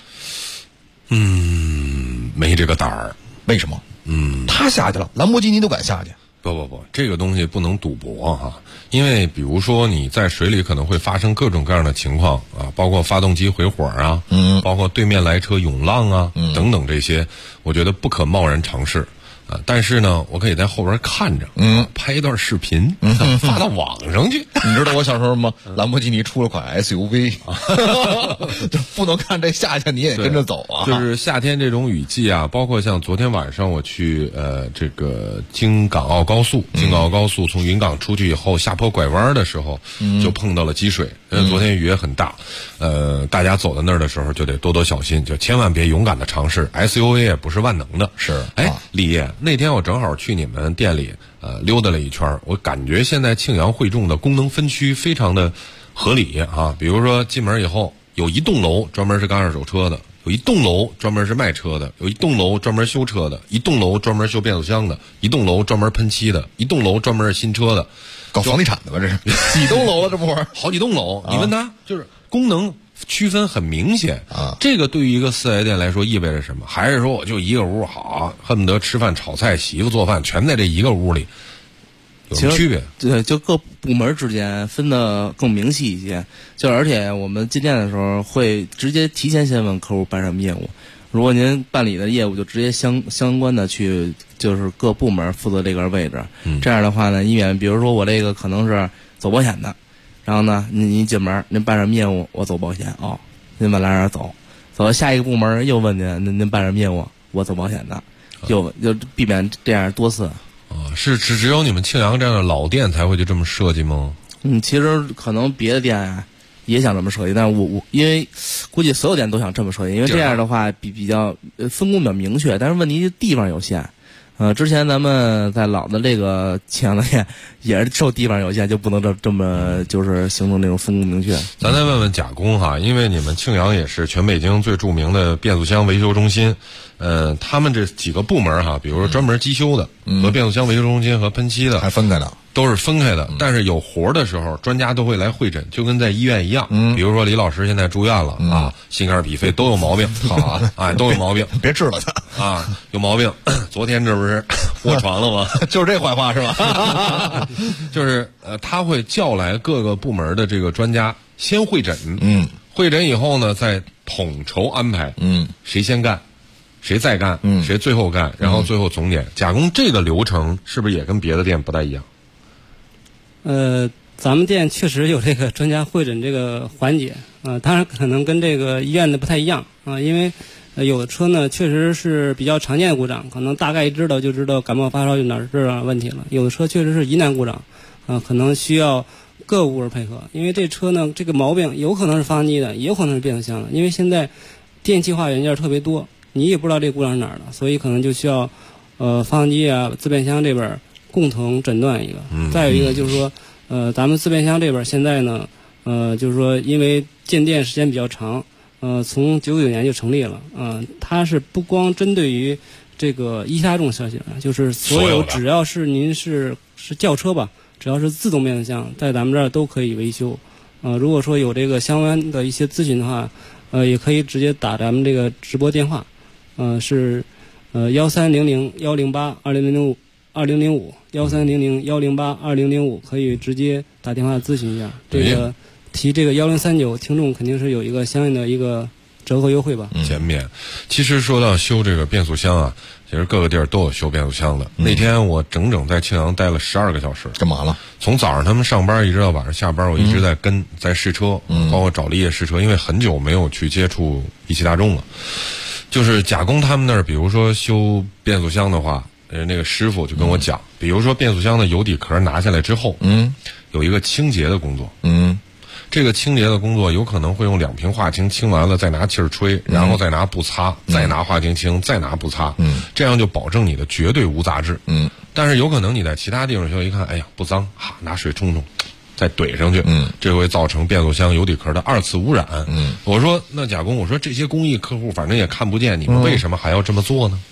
没这个胆儿。 为什么？他下去了，兰博基尼都敢下去。 不，这个东西不能赌博哈，因为比如说你在水里可能会发生各种各样的情况啊，包括发动机回火啊，包括对面来车涌浪啊，等等这些，我觉得不可贸然尝试啊。但是呢，我可以在后边看着，拍一段视频，发到网上去。 你知道我小时候吗？兰博基尼出了款 SUV， 就不能看这下去你也跟着走啊。 就是夏天这种雨季啊，包括像昨天晚上我去这个京港澳高速从云港出去以后下坡拐弯的时候，就碰到了积水。昨天雨也很大，大家走到那儿的时候就得多多小心，就千万别勇敢的尝试。SUV 也不是万能的。 是， 李爷，那天我正好去你们店里溜达了一圈，我感觉现在庆阳汇众的功能分区非常的合理啊。比如说进门以后有一栋楼专门是干二手车的，有一栋楼专门是卖车的，有一栋楼专门修车的，一栋楼专门修变速箱的，一栋楼专门喷漆的，一栋楼专门是新车的。 搞房地产的吧这是？几栋楼了这不是？ 好几栋楼。你问他就是功能区分很明显啊。这个对于一个4S店来说意味着什么？还是说我就一个屋好，恨不得吃饭炒菜媳妇做饭全在这一个屋里？有什么区别？ 对，就各部门之间分得更明细一些。就而且我们进店的时候会直接提前先问客户办什么业务。如果您办理的业务就直接相关的去，就是各部门负责这个位置。这样的话呢，以免比如说我这个可能是走保险的，然后呢您进门您办什么业务？我走保险哦，您往哪走到下一个部门又问您办什么业务？我走保险的，就避免这样多次。 是只有你们庆阳这样的老店才会就这么设计吗？ 其实可能别的店啊也想这么设计，但是我因为估计所有店都想这么设计，因为这样的话比较分工比较明确，但是问题地方有限。之前咱们在老的这个庆阳的店也是受地方有限，就不能这么就是形成那种分工明确。 咱再问问贾工哈，因为你们庆阳也是全北京最著名的变速箱维修中心，他们这几个部门哈，比如说专门机修的和变速箱维修中心和喷漆的还分开呢。 都是分开的，但是有活的时候，专家都会来会诊，就跟在医院一样。比如说李老师现在住院了啊，心肝脾肺都有毛病，好啊，都有毛病， 别治了他啊，有毛病。昨天这不是卧床了吗？ 就是这坏话是吧？ 就是他会叫来各个部门的这个专家先会诊，会诊以后呢，再统筹安排，谁先干。谁再干，谁最后干，然后最后总点。贾工这个流程是不是也跟别的店不太一样？ 咱们店确实有这个专家会诊这个环节当然可能跟这个医院的不太一样因为有的车呢确实是比较常见的故障，可能大概知道就知道感冒发烧就哪儿这问题了。有的车确实是疑难故障可能需要各部门配合，因为这车呢这个毛病有可能是发动机的，也有可能是变速箱的，因为现在电气化元件特别多。你也不知道这故障是哪儿的，所以可能就需要，发动机啊、自变箱这边共同诊断一个。再有一个就是说，咱们自变箱这边现在呢，就是说因为建店时间比较长，从99年就成立了，它是不光针对于这个一加重车型，就是所有只要是您是轿车吧，只要是自动变速箱，在咱们这儿都可以维修。如果说有这个相关的一些咨询的话，也可以直接打咱们这个直播电话。是1300-108-2005 1300-108-2005，可以直接打电话咨询一下。这个提这个1039，听众肯定是有一个相应的一个折扣优惠吧？ 减免。其实说到修这个变速箱啊，其实各个地儿都有修变速箱的。那天我整整在庆阳待了12个小时。 干嘛了？ 从早上他们上班一直到晚上下班，我一直在在试车，包括找立业试车，因为很久没有去接触一汽大众了。就是甲工他们那儿，比如说修变速箱的话，那个师傅就跟我讲，比如说变速箱的油底壳拿下来之后，有一个清洁的工作，这个清洁的工作有可能会用2瓶化清，清完了再拿气儿吹，然后再拿布擦，再拿化清清，再拿布擦，这样就保证你的绝对无杂质。但是有可能你在其他地方修一看，哎呀不脏，哈，拿水冲冲，再怼上去，这会造成变速箱油底壳的2次污染。我说那甲工，我说这些工艺客户反正也看不见，你们为什么还要这么做呢？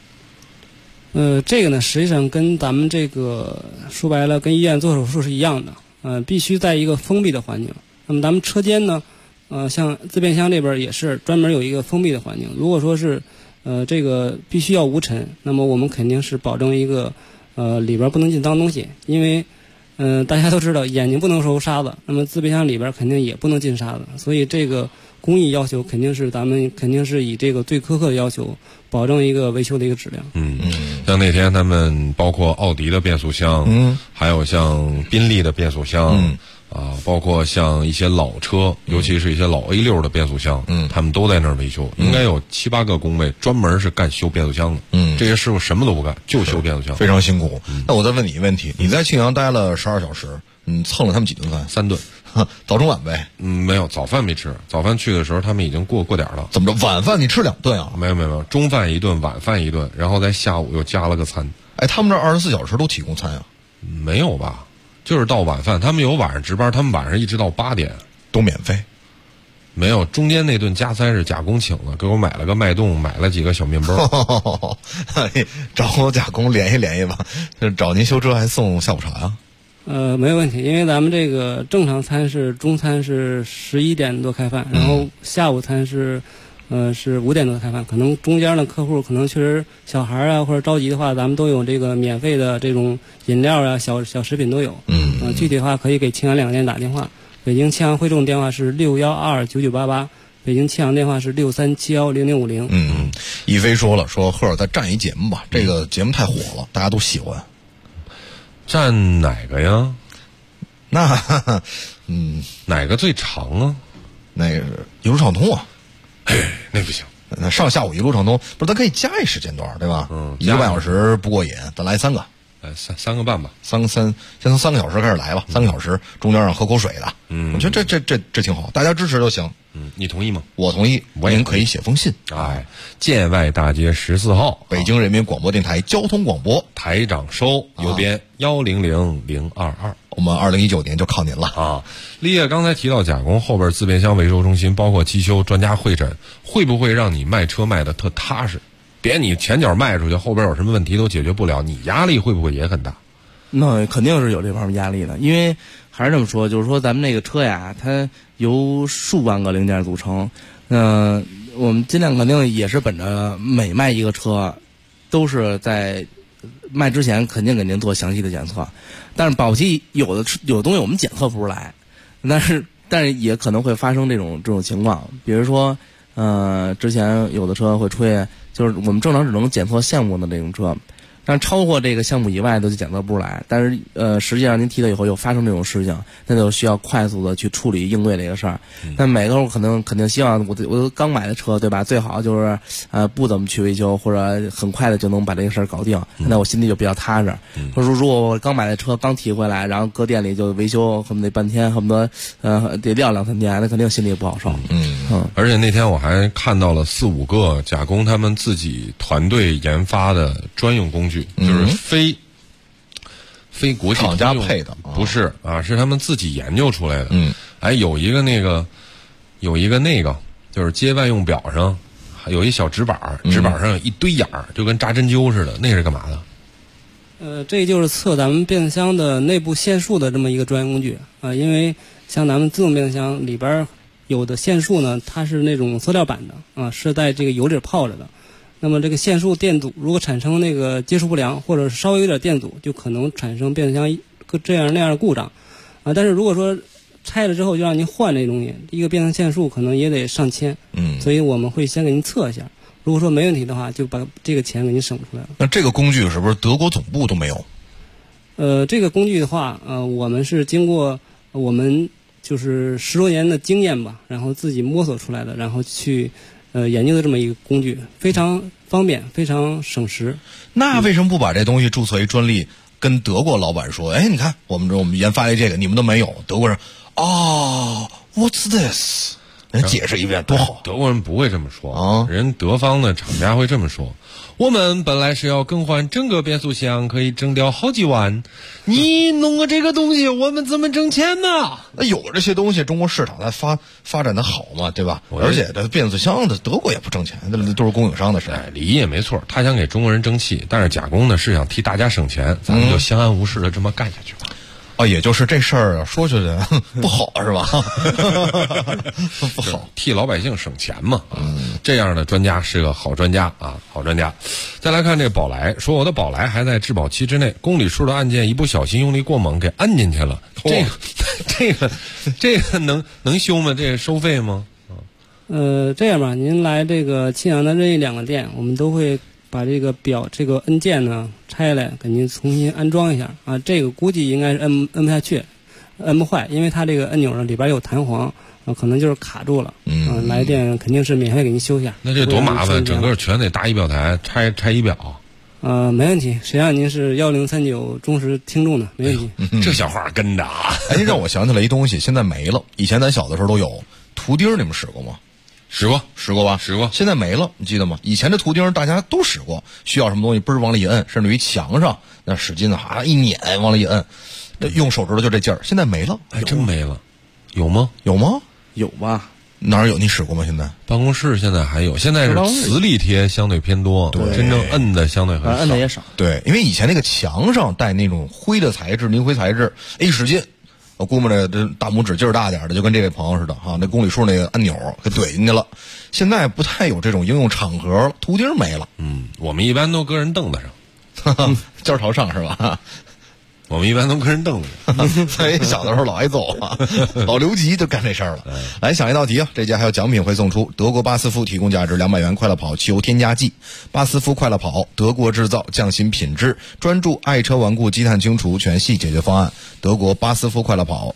这个呢，实际上跟咱们这个说白了，跟医院做手术是一样的，必须在一个封闭的环境。那么咱们车间呢，像自变箱这边也是专门有一个封闭的环境。如果说是这个必须要无尘，那么我们肯定是保证一个里边不能进脏东西，因为大家都知道眼睛不能收沙子，那么自变箱里边肯定也不能进沙子，所以这个工艺要求肯定是以这个最苛刻的要求，保证一个维修的一个质量。 像那天他们包括奥迪的变速箱，还有像宾利的变速箱，包括像一些老车，尤其是一些老 A6 的变速箱，他们都在那儿维修，应该有7、8个工位专门是干修变速箱的。这些师傅什么都不干，就修变速箱， 非常辛苦。那我再问你一个问题，你在庆阳待了12小时，蹭了他们几顿饭 ？3顿， 早中晚呗？ 没有，早饭没吃。早饭去的时候他们已经过点了。 怎么着？晚饭你吃2顿啊？ 没有，中饭1顿，晚饭1顿，然后在下午又加了个餐。 哎，他们这24小时都提供餐啊？ 没有吧？就是到晚饭，他们有晚上值班，他们晚上一直到8点都免费。 没有，中间那顿加餐是甲工请的，给我买了个脉动，买了几个小面包。 找我甲工联系联系吧，找您修车还送下午茶呀？ 没有问题，因为咱们这个正常餐是中餐是11点多开饭，然后下午餐是5点多开饭，可能中间的客户可能确实小孩啊或者着急的话，咱们都有这个免费的这种饮料啊、小食品都有。具体的话可以给庆阳2个店打电话，北京庆阳汇众电话是6129988，北京庆阳电话是63710050。 一飞说了，说赫尔再站一节目吧，这个节目太火了，大家都喜欢。 站哪个呀？ 那哪个最长啊？ 那个是一路畅通啊。 那不行， 那上下午一路畅通，不是咱可以加一时间段，对吧？1个半小时不过瘾，咱来3个。 3个半吧， 先从3个小时开始来吧，3个小时中间让喝口水的。我觉得这挺好，大家支持就行。 你同意吗？ 我同意，您可以写封信。 建外大街14号， 北京人民广播电台交通广播台长收，邮编100022。 我们2019年就靠您了啊！立业刚才提到甲工后边自变箱维修中心，包括机修专家会诊，会不会让你卖车卖的特踏实？别你前脚卖出去，后边有什么问题都解决不了，你压力会不会也很大？ 那肯定是有这方面压力的，因为还是这么说，就是说咱们那个车呀，它由数万个零件组成，我们尽量肯定也是本着每卖一个车，都是在卖之前肯定做详细的检测，但是保不齐有的东西我们检测不出来，但是也可能会发生这种情况，比如说之前有的车会出现，就是我们正常只能检测项目的这种车，但超过这个项目以外的就检测不出来。但是实际上您提了以后又发生这种事情，那就需要快速的去处理应对这个事儿。但每个人肯定希望我刚买的车，对吧？最好就是不怎么去维修，或者很快的就能把这个事儿搞定，那我心里就比较踏实。说如果我刚买的车刚提回来，然后搁店里就维修，恨不得半天，恨不得得撂2-3天，那肯定心里不好受。 而且那天我还看到了4、5个甲工他们自己团队研发的专用工具，就是非国际厂家配的， 不是啊，是他们自己研究出来的。有一个那个，就是接外用表上还有一小纸板，纸板上有一堆眼儿，就跟扎针灸似的，那是干嘛的？ 这就是测咱们变速箱的内部线束的这么一个专业工具啊。因为像咱们自动变速箱里边有的线束呢，它是那种塑料板的啊，是在这个油里泡着的。那么这个线束电阻如果产生那个接触不良，或者是稍微有点电阻，就可能产生变速箱这样那样的故障啊。但是如果说拆了之后就让您换这东西，一个变速线数可能也得上千，所以我们会先给您测一下，如果说没问题的话，就把这个钱给您省出来了。 那这个工具是不是德国总部都没有？ 这个工具的话，我们是经过我们就是10多年的经验吧，然后自己摸索出来的，然后去研究的这么一个工具，非常方便，非常省时。 那为什么不把这东西注册一专利，跟德国老板说，哎，你看我们研发了这个，你们都没有。德国人，What's this？ 人解释一遍多好。 德国人不会这么说啊，人德方的厂家会这么说。我们本来是要更换整个变速箱，可以挣掉好几万。你弄个这个东西，我们怎么挣钱呢？ 那有这些东西，中国市场才发展的好嘛，对吧？而且这变速箱的德国也不挣钱，这都是供应商的事。 李毅也没错，他想给中国人争气，但是加工呢是想替大家省钱，咱们就相安无事的这么干下去吧。 也就是这事儿说出来不好是吧？不好， 替老百姓省钱嘛。这样的专家是个好专家啊，好专家。再来看这宝来，说我的宝来还在质保期之内，公里数的按键一不小心用力过猛给按进去了。这个能修吗？这个收费吗？ 这样吧，您来这个庆阳的任意2个店，我们都会把这个这个按键呢拆来，给您重新安装一下啊。这个估计应该是摁不下去，摁不坏，因为它这个按钮呢里边有弹簧，可能就是卡住了。来电肯定是免费给您修一下。 那这多麻烦，整个全得搭仪表台拆仪表。 没问题，谁让您是1039忠实听众呢？没问题。 这小话跟着啊。 让我想起来一东西，现在没了。以前咱小的时候都有图钉，你们使过吗？使过吧？使过。现在没了，你记得吗？以前的图钉大家都使过，需要什么东西嘣往里一摁，甚至于墙上那使劲一碾往里一摁，用手指头就这劲儿。现在没了， 真没了。有吗？ 有吗？ 有吧？ 哪儿有？你使过吗？现在办公室现在还有，现在是磁力贴相对偏多，对，真正摁的相对很少， 摁的也少。 对，因为以前那个墙上带那种灰的材质，泥灰材质，一使劲。我估摸着这大拇指劲儿大点的，就跟这位朋友似的哈，那公里数那个按钮给怼进去了。现在不太有这种应用场合了，图钉没了。 我们一般都搁人凳子上，尖朝上是吧？ 我们一般都搁人凳子上，所以小的时候老挨揍啊，老留级就干这事儿了。来想一道题啊，这节还有奖品会送出，德国巴斯夫提供价值200元快乐跑汽油添加剂，巴斯夫快乐跑，德国制造，匠心品质，专注爱车顽固积碳清除全系解决方案，德国巴斯夫快乐跑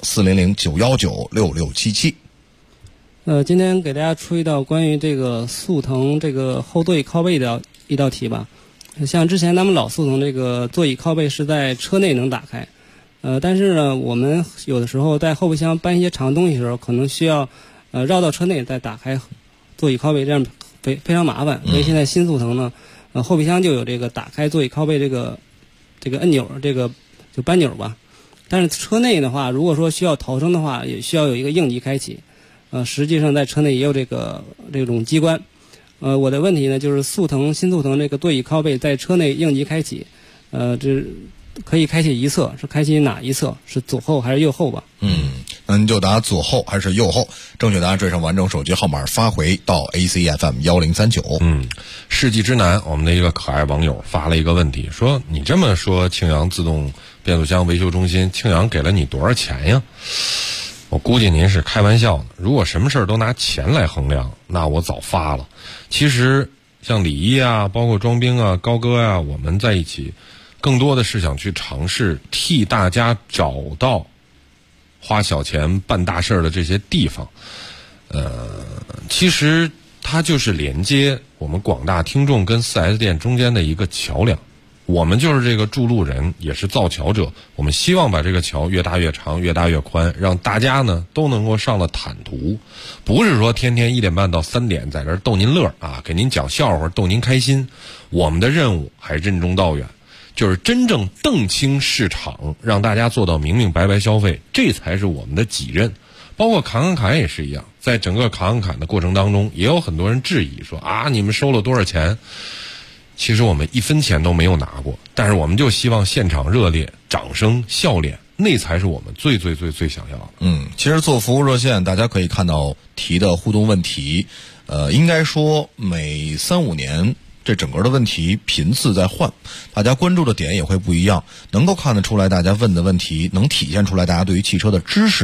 400-919-6677。 今天给大家出一道关于这个速腾这个后座椅靠背的一道题吧。像之前咱们老速腾这个座椅靠背是在车内能打开，但是呢，我们有的时候在后备箱搬一些长东西的时候，可能需要绕到车内再打开座椅靠背，这样非常麻烦。所以现在新速腾呢，后备箱就有这个打开座椅靠背这个按钮，这个就扳钮吧。但是车内的话，如果说需要逃生的话，也需要有一个应急开启。实际上在车内也有这种机关。我的问题呢，就是新速腾这个座椅靠背在车内应急开启，这可以开启一侧，是开启哪一侧？是左后还是右后吧？ 那您就答左后还是右后？正确答案缀上完整手机号码发回到 ACFM 1039。 世纪之南，我们的一个可爱网友发了一个问题，说你这么说庆阳自动变速箱维修中心，庆阳给了你多少钱呀？我估计您是开玩笑的，如果什么事儿都拿钱来衡量，那我早发了。其实像李一啊，包括庄兵啊、高哥啊，我们在一起更多的是想去尝试替大家找到花小钱办大事的这些地方。其实它就是连接我们广大听众跟 4S 店中间的一个桥梁。我们就是这个筑路人，也是造桥者。我们希望把这个桥越搭越长，越搭越宽，让大家呢都能够上了坦途。不是说天天1点半到3点在这儿逗您乐啊，给您讲笑话，逗您开心。我们的任务还任重道远，就是真正澄清市场，让大家做到明明白白消费，这才是我们的己任。包括侃侃也是一样，在整个侃的过程当中，也有很多人质疑说啊，你们收了多少钱？其实我们1分钱都没有拿过，但是我们就希望现场热烈、掌声、笑脸，那才是我们最想要的。 其实做服务热线，大家可以看到提的互动问题，应该说每3-5年这整个的问题频次在换，大家关注的点也会不一样，能够看得出来大家问的问题能体现出来大家对于汽车的知识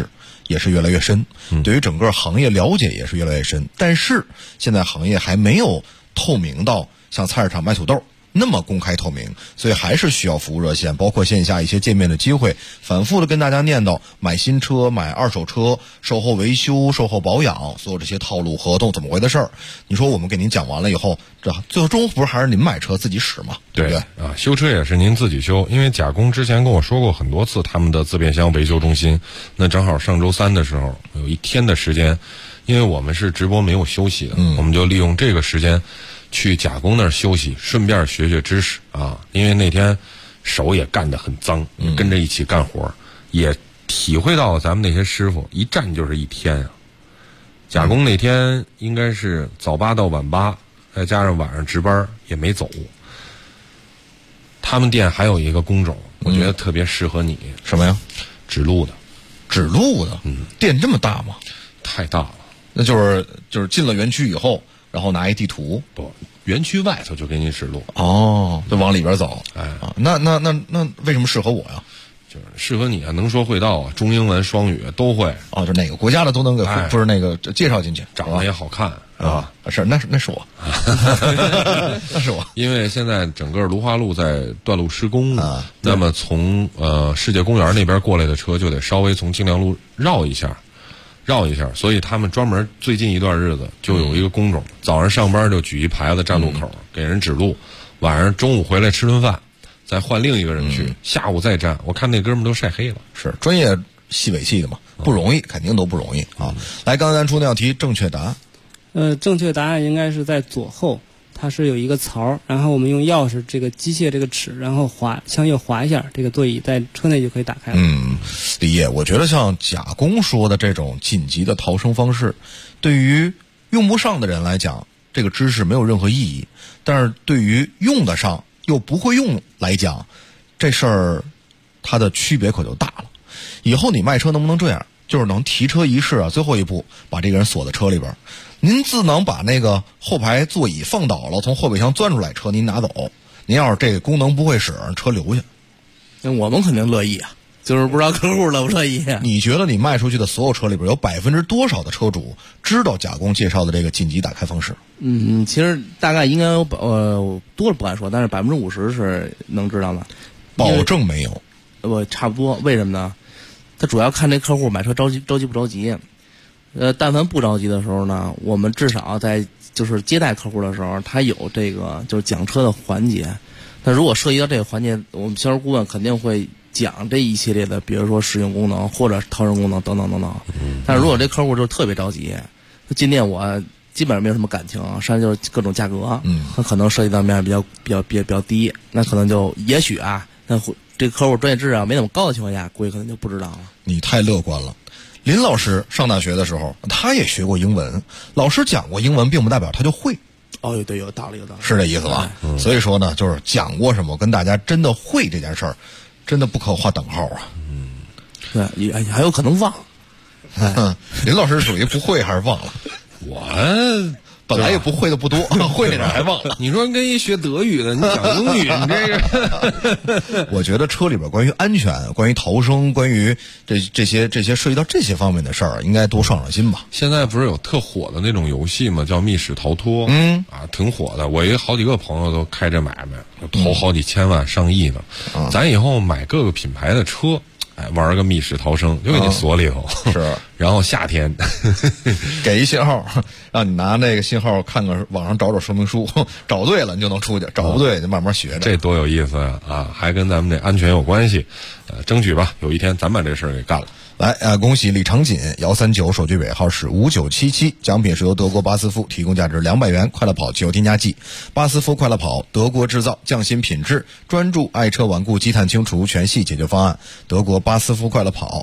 也是越来越深，对于整个行业了解也是越来越深。但是现在行业还没有透明到像菜市场卖土豆那么公开透明，所以还是需要服务热线，包括线下一些见面的机会，反复的跟大家念叨买新车、买二手车、售后维修、售后保养，所有这些套路合同怎么回的事儿。你说我们给您讲完了以后，这最终不是还是您买车自己使吗？对不对啊？修车也是您自己修，因为甲工之前跟我说过很多次他们的自变箱维修中心，那正好上周三的时候有一天的时间，因为我们是直播没有休息的，我们就利用这个时间去甲工那儿休息，顺便学学知识啊！因为那天手也干得很脏，跟着一起干活，也体会到咱们那些师傅一站就是一天啊。甲工那天应该是早8到晚8，再加上晚上值班也没走。他们店还有一个工种，我觉得特别适合你。 什么呀？ 指路的。 指路的？店这么大吗？ 太大了。 那就是进了园区以后，然后拿一地图， 不，园区外头就给你指路。 哦，就往里边走。 哎， 啊，那为什么适合我呀？ 就是适合你啊，能说会道啊，中英文双语都会。 哦，就哪个国家的都能给，不是那个介绍进去， 长得也好看啊。是，那是我，那是我。 因为现在整个卢花路在断路施工啊，那么从世界公园那边过来的车就得稍微从清凉路绕一下，所以他们专门最近一段日子就有一个工种，早上上班就举一牌子站路口给人指路，晚上中午回来吃顿饭，再换另一个人去，下午再站。我看那哥们都晒黑了。 是专业细尾气的嘛，不容易，肯定都不容易啊。来，刚才咱出那道题，正确答案。 正确答案应该是在左后，它是有一个槽，然后我们用钥匙这个机械这个齿，然后向右滑一下，这个座椅在车内就可以打开了。 李烨，我觉得像甲工说的这种紧急的逃生方式，对于用不上的人来讲，这个知识没有任何意义；但是对于用得上又不会用来讲，这事儿它的区别可就大了。以后你卖车能不能这样？就是能提车一试啊，最后一步把这个人锁在车里边，您自能把那个后排座椅放倒了，从后备箱钻出来，车您拿走。您要是这个功能不会使，车留下。 那我们肯定乐意啊，就是不知道客户乐不乐意啊。 你觉得你卖出去的所有车里边有多少的车主知道甲工介绍的这个紧急打开方式？ 其实大概应该有多了不敢说，但是50%是能知道的。 保证没有？ 差不多。为什么呢？他主要看这客户买车着急不着急。但凡不着急的时候呢，我们至少在就是接待客户的时候，他有这个就是讲车的环节。那如果涉及到这个环节，我们销售顾问肯定会讲这一系列的，比如说使用功能或者逃生功能等等等等。但是如果这客户就特别着急，进店我基本上没有什么感情，实际上就是各种价格，那可能涉及到面比较低，那可能就也许啊，那这个客户专业知识没那么高的情况下，估计可能就不知道了。 你太乐观了。林老师上大学的时候，他也学过英文，老师讲过英文，并不代表他就会。 哦，对，有道理， 是这意思吧？所以说呢，就是讲过什么，跟大家真的会这件事儿，真的不可画等号啊。 对，也还有可能忘。 林老师属于不会还是忘了？ 我本来也不会的不多，会那点还忘了。 你说跟一学德语的，你讲英语，你这个， 我觉得车里边关于安全、关于逃生、关于这些涉及到这些方面的事儿，应该多上上心吧。 现在不是有特火的那种游戏吗？叫密室逃脱，挺火的。我好几个朋友都开这买卖，投好几千万、上亿的。咱以后买各个品牌的车。玩个密室逃生，就给你锁里头， 是。 然后夏天给一信号，让你拿那个信号看看网上找说明书，找对了你就能出去，找不对就慢慢学着。 这多有意思啊！还跟咱们这安全有关系，争取吧，有一天咱把这事儿给干了。 来恭喜李长锦139手机尾号是5977，奖品是由德国巴斯夫提供价值200元快乐跑汽油添加剂。巴斯夫快乐跑，德国制造，匠心品质，专注爱车顽固积碳清除全系解决方案。德国巴斯夫快乐跑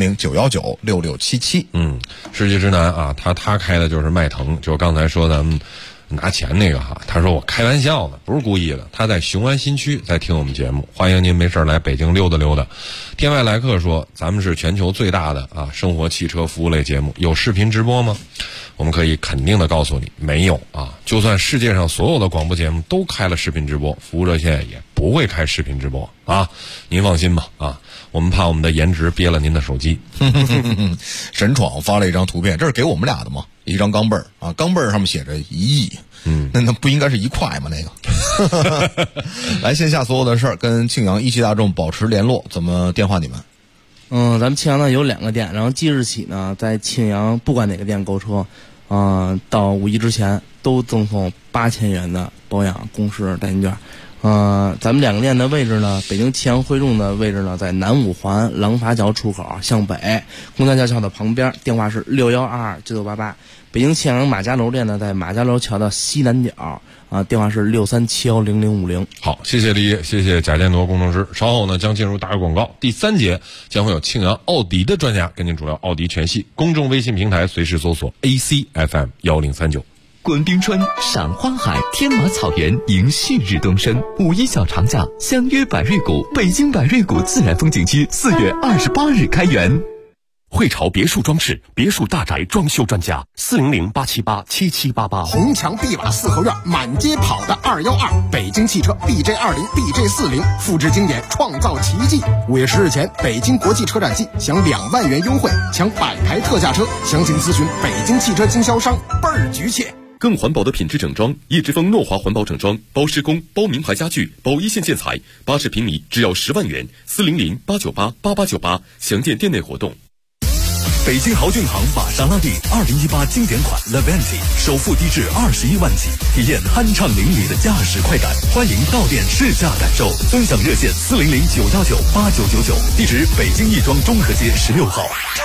400-919-6677。 世纪之南啊，他开的就是迈腾，就刚才说咱们拿钱那个哈，他说我开玩笑的，不是故意的。他在雄安新区在听我们节目，欢迎您没事来北京溜达溜达。天外来客说，咱们是全球最大的生活汽车服务类节目，有视频直播吗？我们可以肯定的告诉你，没有啊。就算世界上所有的广播节目都开了视频直播，服务热线也不不会开视频直播啊，您放心吧啊，我们怕我们的颜值憋了您的手机。 神闯发了一张图片，这是给我们俩的吗？一张钢镚儿啊，钢镚儿上面写着1亿，那不应该是1块吗？那个。来，线下所有的事儿跟庆阳一汽大众保持联络，怎么电话你们？ 咱们庆阳呢有2个店，然后即日起呢，在庆阳不管哪个店购车，到5一之前都赠送8000元的保养公示代金券。咱们2个店的位置呢，北京庆阳汇众的位置呢在南5环廊坊桥出口向北，公交桥的旁边，电话是61229988。北京庆阳马家楼店呢在马家楼桥的西南角，电话是63710050。 好，谢谢李，谢谢贾建铎工程师。稍后呢将进入大广告，第3节将会有庆阳奥迪的专家跟您主聊奥迪全系。公众微信平台随时搜索 ACFM1039。 滚冰川，赏花海，天马草原，迎旭日东升。5一小长假，相约百瑞谷，北京百瑞谷自然风景区4月28日开园。 汇潮别墅装饰，别墅大宅装修专家，400-878-7788。 红墙碧瓦4合院，满街跑的212，北京汽车 BJ20、BJ40，复制经典，创造奇迹。5月10日前，北京国际车展季享2万元优惠，抢100台特价车，详情咨询北京汽车经销商，倍儿局切。 更环保的品质整装，叶之峰诺华环保整装，包施工，包名牌家具，包一线建材，80平米只要10万元，400-898-8898，详见店内活动。 北京豪骏堂玛莎拉蒂2018经典款 Levante 首付低至21万起，体验酣畅淋漓的驾驶快感。欢迎到店试驾感受，分享热线400-919-8999，地址北京亦庄中和街16号。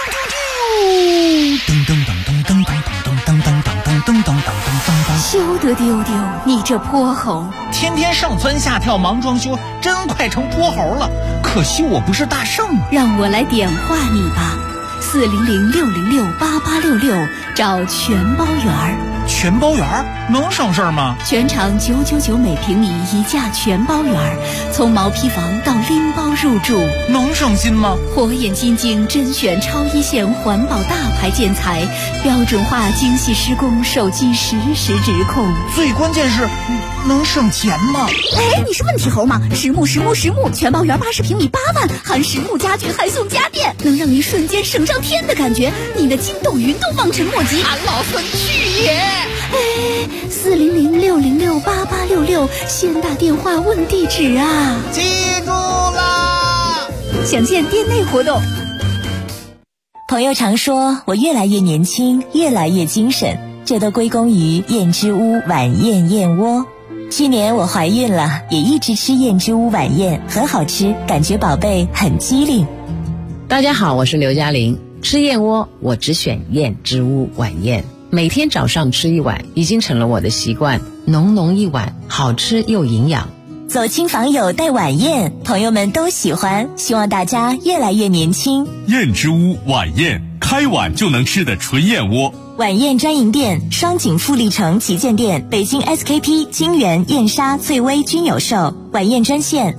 噔噔噔噔噔噔噔噔噔噔噔噔噔噔噔。 休得丢丢，你这泼猴！ 天天上蹿下跳忙装修，真快成泼猴了。可惜我不是大圣。 让我来点化你吧，400-606-8866，找全包园。 全包园能省事儿吗？ 全场999每平米一价全包园，从毛坯房到拎包入住， 能省心吗？ 火眼金睛甄选超一线环保大牌建材，标准化精细施工，手机实时直控。 最关键是能省钱吗？ 哎，你是问题猴吗？实木全包园80平米8万，含实木家具还送家电，能让你瞬间省上天的感觉，你的筋斗云都望尘莫及。 俺老孙去也！ 哎，400-606-8866，先打电话问地址啊！ 记住啦！ 详见店内活动。 朋友常说我越来越年轻，越来越精神，这都归功于燕之屋晚宴燕窝。去年我怀孕了，也一直吃燕之屋晚宴，很好吃，感觉宝贝很机灵。 大家好，我是刘嘉玲。吃燕窝我只选燕之屋晚宴，每天早上吃一碗，已经成了我的习惯。浓浓一碗，好吃又营养。 走亲访友带晚宴，朋友们都喜欢，希望大家越来越年轻。 燕之屋晚宴，开碗就能吃的纯燕窝。 晚宴专营店：双井富力城旗舰店、北京 SKP、金源、燕莎、翠微均有售。晚宴专线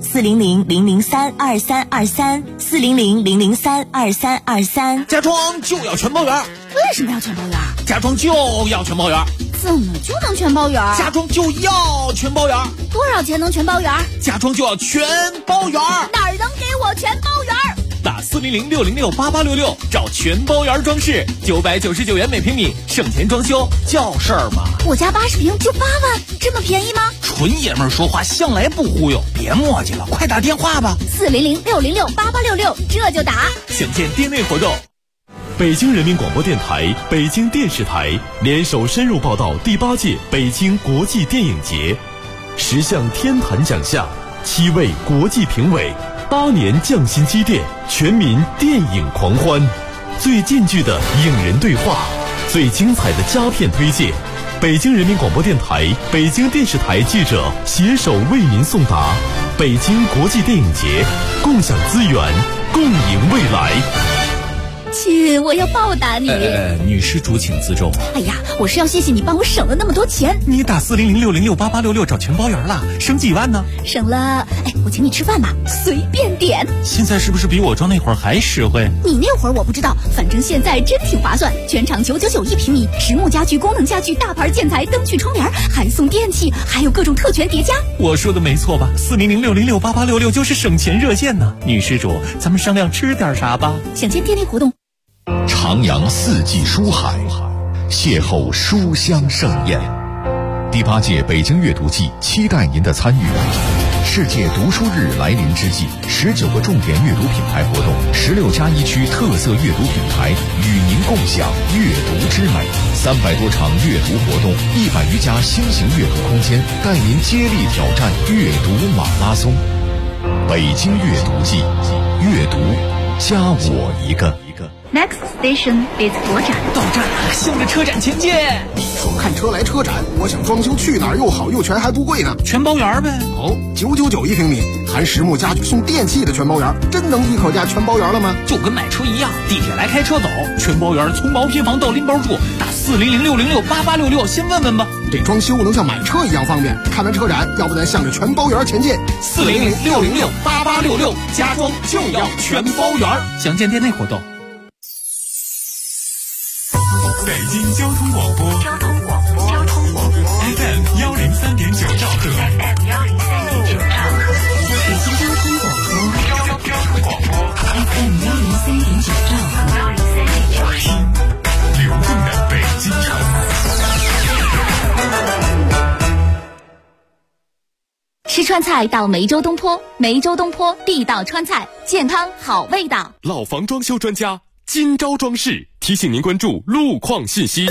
400-003-2323，400-003-2323。 家装就要全包圆。 为什么要全包圆？ 家装就要全包圆。 怎么就能全包圆？ 家装就要全包圆。 多少钱能全包圆？ 家装就要全包圆。 哪儿能给我全包圆？ 打400-606-8866，找全包园装饰，999元每平米，省钱装修叫事儿嘛。 我家80平就8万，这么便宜吗？ 纯爷们儿说话向来不忽悠，别磨叽了，快打电话吧。 400-606-8866，这就打。 详见店内活动。 北京人民广播电台、北京电视台联手深入报道第8届北京国际电影节，10项天坛奖项，7位国际评委，8年匠心积淀，全民电影狂欢，最近距的影人对话，最精彩的佳片推荐。北京人民广播电台、北京电视台记者携手为您送达北京国际电影节，共享资源，共赢未来。 亲，我要报答你。 女施主请自重。 哎呀，我是要谢谢你帮我省了那么多钱。 你打40060688866找全包圆了，省几万呢？ 省了，我请你吃饭吧，随便点。 现在是不是比我装那会儿还实惠？ 你那会儿我不知道，反正现在真挺划算，全场999一平米，实木家具、功能家具、大牌建材、灯具、窗帘，还送电器，还有各种特权叠加。 我说的没错吧？40060688866就是省钱热线呢。女施主，咱们商量吃点啥吧？ 想见店内活动。 徜徉四季书海，邂逅书香盛宴。第8届北京阅读季期待您的参与。世界读书日来临之际，19个重点阅读品牌活动，16+1区特色阅读品牌与您共享阅读之美。300多场阅读活动，100余家新型阅读空间，带您接力挑战阅读马拉松。北京阅读季，阅读加我一个。 Next station is 国展。 到站了，向着车展前进。 你说看车来车展，我想装修去哪儿又好又全还不贵呢？ 全包圆呗。 哦，999一平米，含实木家具送电器的全包圆，真能一口价全包圆了吗？ 就跟买车一样，地铁来开车走，全包圆，从毛坯房到拎包住，打40060688866，先问问吧。 这装修能像买车一样方便。看完车展，要不咱向着全包圆前进 ？40060688866，家装就要全包圆。详见店内活动。 北京交通广播，FM 103.9兆赫。 北京交通广播，FM 103.9兆赫。 听流动的北京城。 吃川菜到梅州东坡，梅州东坡地道川菜，健康好味道。 老房装修专家金招装饰提醒您关注路况信息。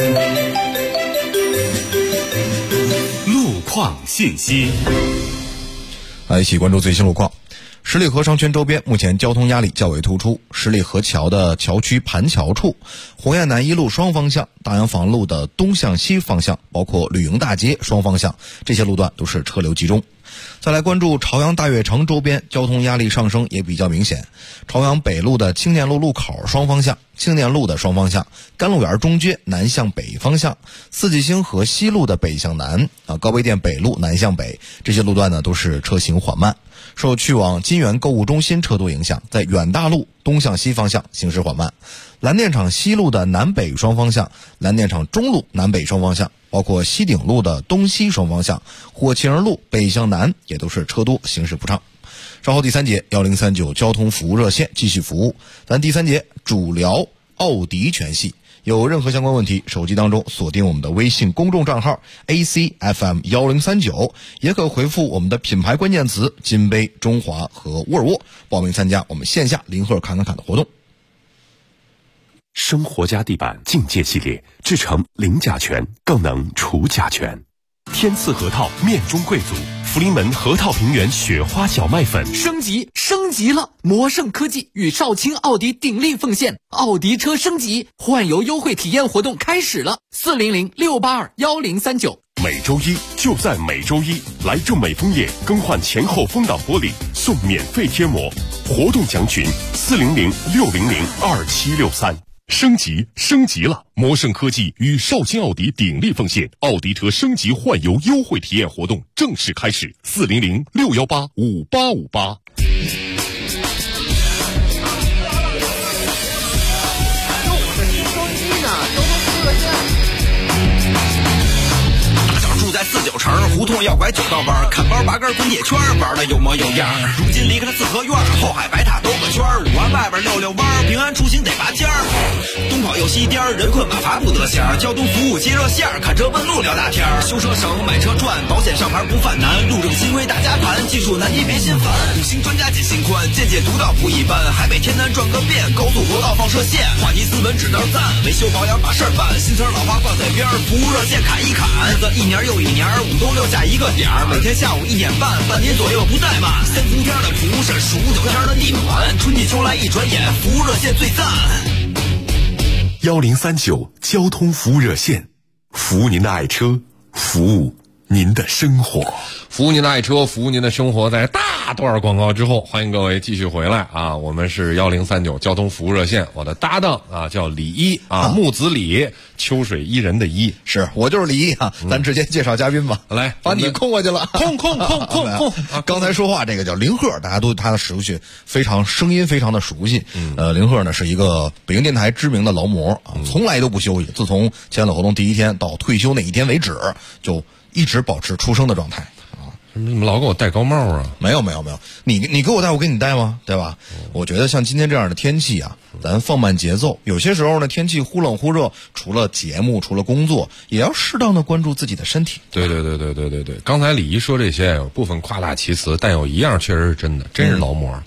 路况信息， 来一起关注最新路况。十里河商圈周边目前交通压力较为突出，十里河桥的桥区盘桥处、红雁南一路双方向、大洋房路的东向西方向，包括绿营大街双方向，这些路段都是车流集中。再来关注朝阳大悦城周边，交通压力上升也比较明显。朝阳北路的青年路路口双方向、青年路的双方向、甘露园中街南向北方向、四季星河西路的北向南高碑店北路南向北，这些路段呢都是车行缓慢。受去往金源购物中心车多影响，在远大路东向西方向行驶缓慢。蓝电厂西路的南北双方向、蓝电厂中路南北双方向，包括西顶路的东西双方向、火器营路北向南也都是车多，行驶不畅。稍后第3节1039交通服务热线继续服务，咱第3节主聊奥迪全系。有任何相关问题，手机当中锁定我们的微信公众账号 ACFM1039，也可回复我们的品牌关键词金杯、中华和沃尔沃，报名参加我们线下零赫侃的活动。 生活家地板境界系列制成零甲醛，更能除甲醛。天赐核桃面中贵族，福临门核桃平原雪花小麦粉升级了！魔圣科技与少卿奥迪鼎力奉献，奥迪车升级换油优惠体验活动开始了，40068211039。 每周一就在每周一，来正美枫叶更换前后风挡玻璃送免费贴膜，活动详询40060027763。升级了！魔圣科技与少卿奥迪鼎力奉献，奥迪车升级换油优惠体验活动正式开始，40061858858。 在49城胡同要拐9道弯，看包拔根滚铁圈，玩的有模有样。如今离开了四合院，后海白塔兜个圈，5环外边溜溜弯，平安出行得拔尖儿。东跑又西颠，人困马乏不得闲。交通服务接热线，看车问路聊大天。修车省，买车赚，保险上牌不犯难。路政新规大家谈，技术难题别心烦。5星专家解心宽，见解独到不一般。海北天南转个遍，高速国道放射线。话题斯文指点赞，维修保养把事儿办。新词老话挂在边，服务热线砍一砍。一年又一年，5都6加一个点儿，每天下午1点半，半年左右不怠慢。3伏天的服务是数9天的地暖，春季秋来一转眼，服务热线最赞。 1039交通服务热线，服务您的爱车，服务您的生活。 服务您的爱车，服务您的生活。在大段广告之后，欢迎各位继续回来啊！我们是1039交通服务热线，我的搭档啊叫李一啊，木子李，秋水伊人的伊， 是我就是李一啊。咱直接介绍嘉宾吧， 来把你空过去了， 空。 刚才说话这个叫林鹤，大家都对他的熟悉，声音非常的熟悉。林鹤呢是一个北京电台知名的劳模啊，从来都不休息，自从签了合同第一天到退休那一天为止，就一直保持出生的状态。 你怎么老给我戴高帽啊？ 没有，你给我戴，我给你戴吗？对吧？我觉得像今天这样的天气啊，咱放慢节奏。有些时候呢，天气忽冷忽热，除了节目，除了工作，也要适当的关注自己的身体。 对。刚才李一说这些有部分夸大其词，但有一样确实是真的，真是劳模。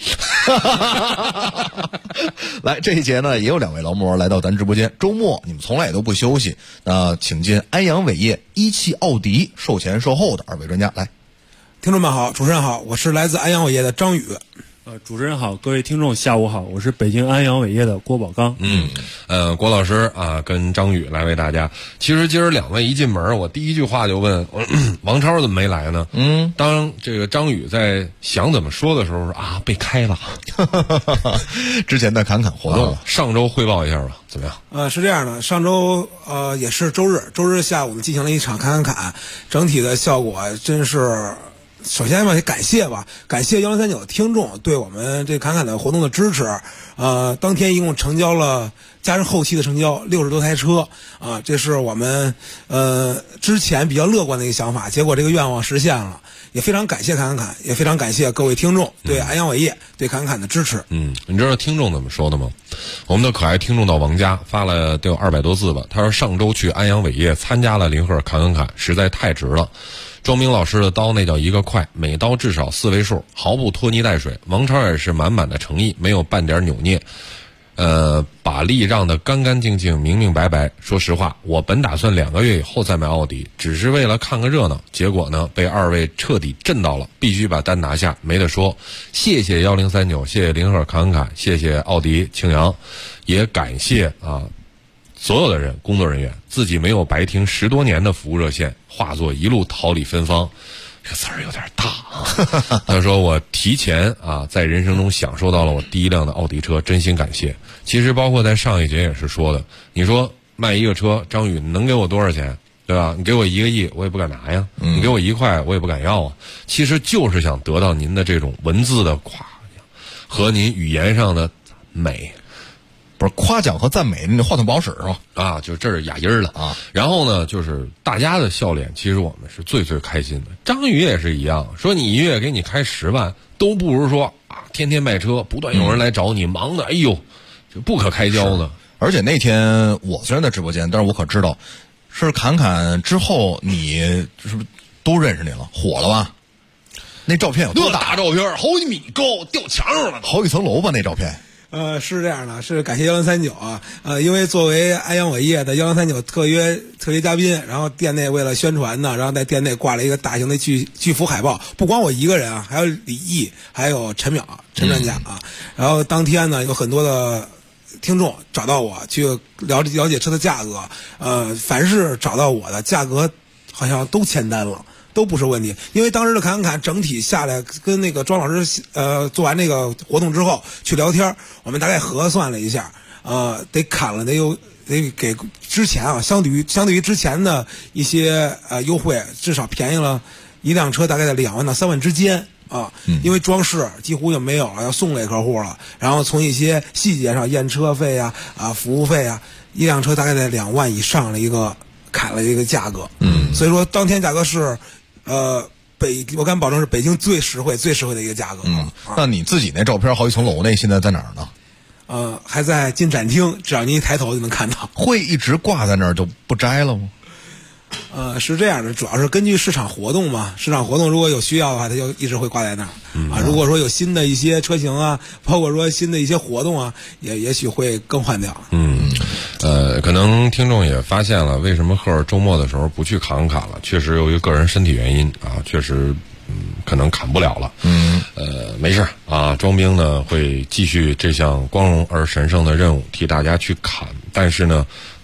来，这一节呢也有2位劳模来到咱直播间。周末你们从来也都不休息，那请进安阳伟业一汽奥迪售前售后的2位专家来。 听众们好，主持人好，我是来自安阳伟业的张宇。 主持人好，各位听众下午好，我是北京安阳伟业的郭宝刚。 郭老师啊，跟张宇来为大家。其实今儿2位一进门，我第一句话就问王超怎么没来呢？当这个张宇在想怎么说的时候啊，被开了。 之前的侃侃活动， 上周汇报一下吧，怎么样？ 是这样的，上周也是周日下午呢进行了一场侃，整体的效果真是。首先嘛，也感谢1039的听众对我们这侃的活动的支持。当天一共成交了，加上后期的成交60多台车啊，这是我们之前比较乐观的一个想法，结果这个愿望实现了，也非常感谢侃，也非常感谢各位听众对安阳伟业对侃的支持。 你知道听众怎么说的吗？我们的可爱听众到王家发了得有200多字吧，他说上周去安阳伟业参加了林鹤侃，实在太值了。庄明老师的刀那叫一个快，每刀至少4位数，毫不拖泥带水。王超也是满满的诚意，没有半点扭捏，把力让得干干净净、明明白白。说实话，我本打算2个月以后再买奥迪，只是为了看个热闹。结果呢，被2位彻底震到了，必须把单拿下，没得说。谢谢1039，谢谢林鹤侃，谢谢奥迪庆阳，也感谢所有的人，工作人员，自己没有白听10多年的服务热线，化作一路桃李芬芳。这个词儿有点大啊。他说我提前在人生中享受到了我第一辆的奥迪车，真心感谢。其实包括在上一节也是说的，你说卖一个车，张宇能给我多少钱？对吧？你给我1个亿，我也不敢拿呀。你给我1块，我也不敢要啊。其实就是想得到您的这种文字的夸奖和您语言上的美。 不是夸奖和赞美，你得话筒不好使是吧？ 就这是哑音了啊。然后呢，就是大家的笑脸，其实我们是最开心的。张宇也是一样，说你1月给你开10万，都不如说天天卖车，不断有人来找你，忙的哎呦，就不可开交呢。 而且那天我虽然在直播间，但是我可知道，是侃之后，你是不是都认识你了？火了吧？那照片有多大照片，好几米高，掉墙上了， 好几层楼吧？那照片。 是这样的，是感谢1039啊，因为作为安阳伟业的1039特约嘉宾，然后店内为了宣传呢，然后在店内挂了一个大型的巨幅海报，不光我一个人啊，还有李毅，还有陈专家啊，然后当天呢有很多的听众找到我去了解车的价格，凡是找到我的价格好像都签单了。都不是问题，因为当时的侃整体下来跟那个庄老师做完那个活动之后去聊天，我们大概核算了一下，得砍了得给之前相对于之前的一些优惠，至少便宜了一辆车大概在2万到3万之间啊，因为装饰几乎就没有了，要送给客户了，然后从一些细节上验车费服务费一辆车大概在2万以上的一个砍了一个价格，所以说当天价格是我敢保证是北京最实惠的一个价格。 那你自己那照片好几层楼那现在在哪儿呢？ 还在进展厅，只要您一抬头就能看到。 会一直挂在那儿就不摘了吗？ 是这样的，主要是根据市场活动嘛。市场活动如果有需要的话，它就一直会挂在那儿。如果说有新的一些车型包括说新的一些活动也许会更换掉。 可能听众也发现了，为什么赫尔周末的时候不去侃了？确实由于个人身体原因确实可能砍不了了。没事庄兵呢会继续这项光荣而神圣的任务，替大家去砍。但是呢，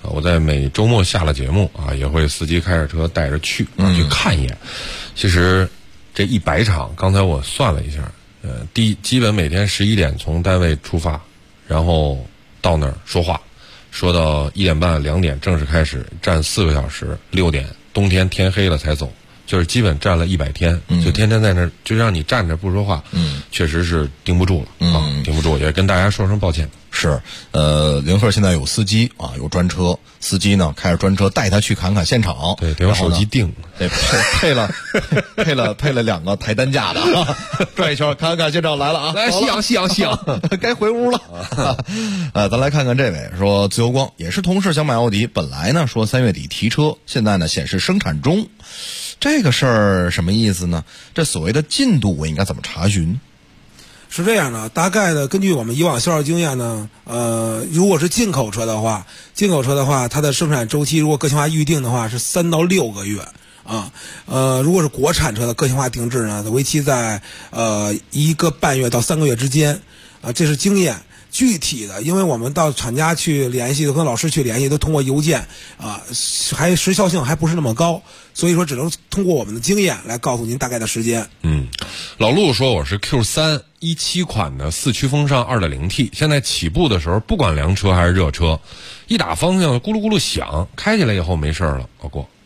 我在每周末下了节目啊，也会司机开着车带着去去看一眼。其实这100场，刚才我算了一下，基本每天11点从单位出发，然后到那儿说话，说到1点半2点正式开始，站4个小时，6点冬天天黑了才走。就是基本站了100天，就天天在那儿，就让你站着不说话，确实是盯不住了啊，盯不住，也跟大家说声抱歉。 是，凌鹤现在有司机啊，有专车，司机呢开着专车带他去看看现场， 对，得用手机定， 得配了2个抬担架的，转一圈看看现场来了啊， 来夕阳， 该回屋了。咱来看看这位说，自由光也是同事想买奥迪，本来呢说3月底提车，现在呢显示生产中。这个事儿什么意思呢？这所谓的进度我应该怎么查询？ 是这样的，大概的根据我们以往销售经验呢，如果是进口车的话，它的生产周期如果个性化预定的话是3到6个月啊。如果是国产车的个性化定制呢，为期在1个半月到3个月之间啊，这是经验。具体的，因为我们到厂家去联系，跟老师去联系，都通过邮件啊，还时效性还不是那么高，所以说只能通过我们的经验来告诉您大概的时间。 老陆说我是 Q3 17款的4驱风尚 2.0T， 现在起步的时候不管凉车还是热车，一打方向咕噜咕噜响，开起来以后没事了。老郭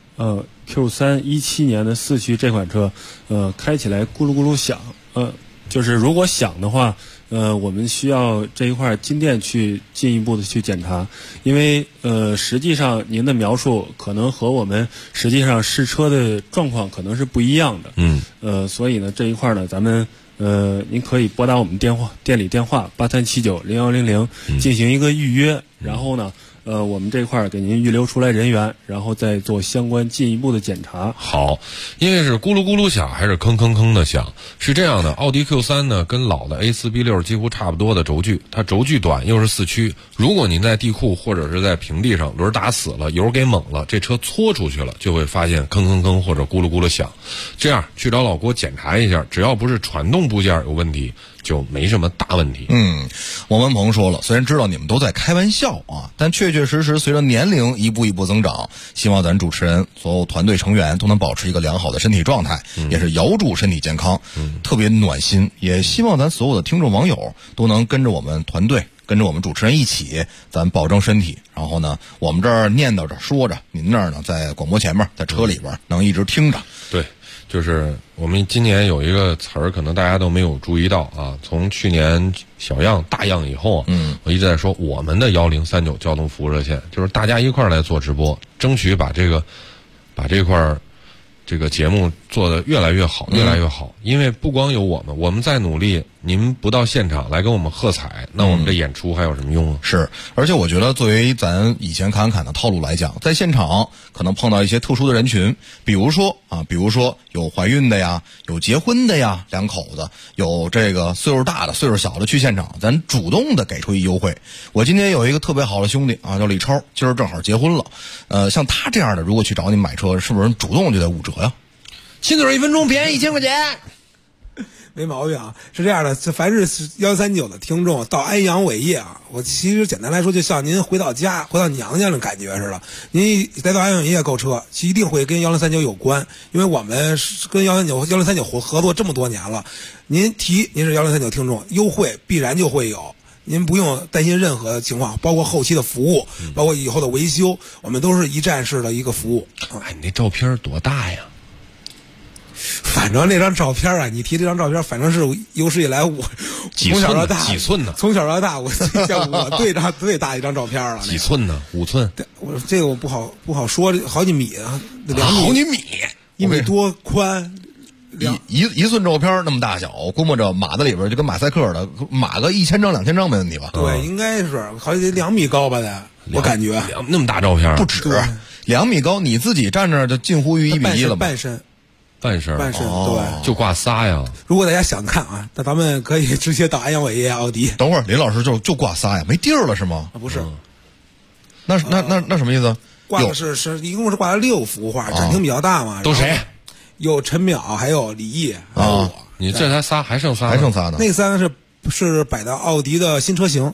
，Q3 17年的4驱这款车，开起来咕噜咕噜响，就是如果响的话。我们需要这一块金店去进一步的去检查，因为实际上您的描述可能和我们实际上试车的状况可能是不一样的。所以呢这一块呢，咱们您可以拨打我们店里电话83790100进行一个预约，然后呢我们这块给您预留出来人员，然后再做相关进一步的检查。 好，因为是咕噜咕噜响还是吭吭吭的响，是这样的，奥迪 Q3 呢跟老的 A4B6 几乎差不多的轴距，它轴距短又是4驱，如果您在地库或者是在平地上轮打死了，油给猛了，这车搓出去了，就会发现吭吭吭或者咕噜咕噜响。这样去找老郭检查一下，只要不是传动部件有问题，就没什么大问题。 王文鹏说了，虽然知道你们都在开玩笑啊，但确确实实随着年龄一步一步增长，希望咱主持人所有团队成员都能保持一个良好的身体状态，也是遥祝身体健康，特别暖心。也希望咱所有的听众网友都能跟着我们团队，跟着我们主持人一起，咱保证身体。然后呢，我们这儿念叨着说着，您那儿呢在广播前面，在车里边能一直听着。 对，就是我们今年有一个词儿，可能大家都没有注意到啊。从去年小样大样以后，我一直在说我们的1039交通服务热线，就是大家一块儿来做直播，争取把这块这个节目做得越来越好，越来越好。因为不光有我们在努力，您不到现场来跟我们喝彩，那我们这演出还有什么用啊？ 是，而且我觉得作为咱以前侃侃的套路来讲，在现场可能碰到一些特殊的人群，比如说有怀孕的呀，有结婚的呀，两口子，有这个岁数大的、岁数小的去现场，咱主动的给出一优惠。我今天有一个特别好的兄弟啊，叫李超，今儿正好结婚了。像他这样的，如果去找你买车，是不是主动就得5折呀？ 亲嘴1分钟便宜1000块钱。 没毛病啊，是这样的，凡是139的听众到安阳伟业啊，我其实简单来说，就像您回到家、回到娘家那种感觉似的。您来到安阳伟业购车，其实一定会跟1039有关，因为我们跟1039合作这么多年了。您是1039听众，优惠必然就会有。您不用担心任何情况，包括后期的服务，包括以后的维修，我们都是一站式的一个服务。 你那照片多大呀？ 反正那张照片啊，你提这张照片，反正是有史以来我从小到大几寸呢？ 从小到大，我最大一张照片了。 几寸呢？5寸。 这个我不好说，好几米啊，2米， 好几米 ，1米多宽。 一寸照片那么大小，估摸着码子里边就跟马赛克的，码个1000张2000张没问题吧？ 对，应该是好像得2米高吧得，我感觉那么大照片不止2米高，你自己站那就近乎于1比1了吧？ 半身，对， 就挂仨呀。 如果大家想看啊，那咱们可以直接到安阳伟业奥迪。 等会儿林老师就挂仨呀，没地儿了是吗？ 不是， 那什么意思？ 挂的是一共是挂了6幅画，展厅比较大嘛。 都谁？ 有陈淼，还有李毅，还有我。 你这才仨，还剩仨呢？ 那3个是摆的奥迪的新车型。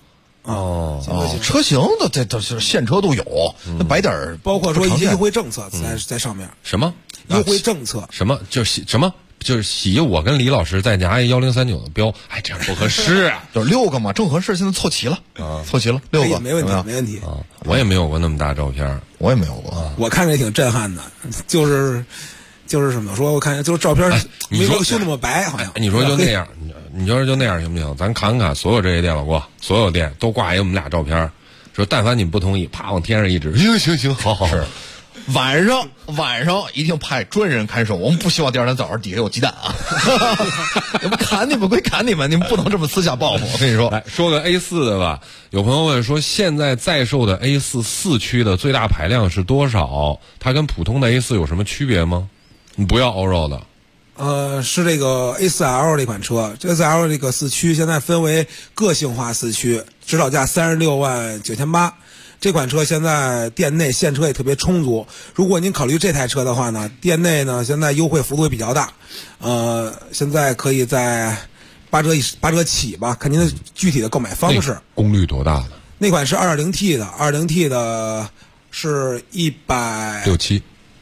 哦，车型的这是现车都有，那摆点儿， 包括说一些优惠政策在上面。 什么优惠政策？ 什么就是什么？就是洗我跟李老师再拿一1039的标，哎，这样不合适啊！ 就是6个嘛，正合适，现在凑齐了啊，凑齐了6个， 没问题，没问题啊！我也没有过那么大照片， 我也没有过， 我看着也挺震撼的，就是怎么说？我看就是照片没有修那么白，好像。 你说就那样，你说就那样行不行？咱看看所有这些电老哥，所有店都挂一我们俩照片，说但凡你们不同意，啪往天上一指，行，好。 是。晚上一定派专人看守，我们不希望第二天早上底下有鸡蛋啊！我们砍你们归砍你们，你们不能这么私下报复。我跟你说， 来说个 A4 的吧。有朋友问说，现在在售的 A4 4驱的最大排量是多少？它跟普通的 A4 有什么区别吗？你不要 allroad 的。 是这个 A4L 这款车，这 A4L 这个4驱现在分为个性化4驱，指导价36.98万。这款车现在店内现车也特别充足，如果您考虑这台车的话呢，店内呢现在优惠幅度也比较大，现在可以在8折起吧，看您的具体的购买方式。 功率多大的？ 那款是 2.0T 的，2.0T 的是165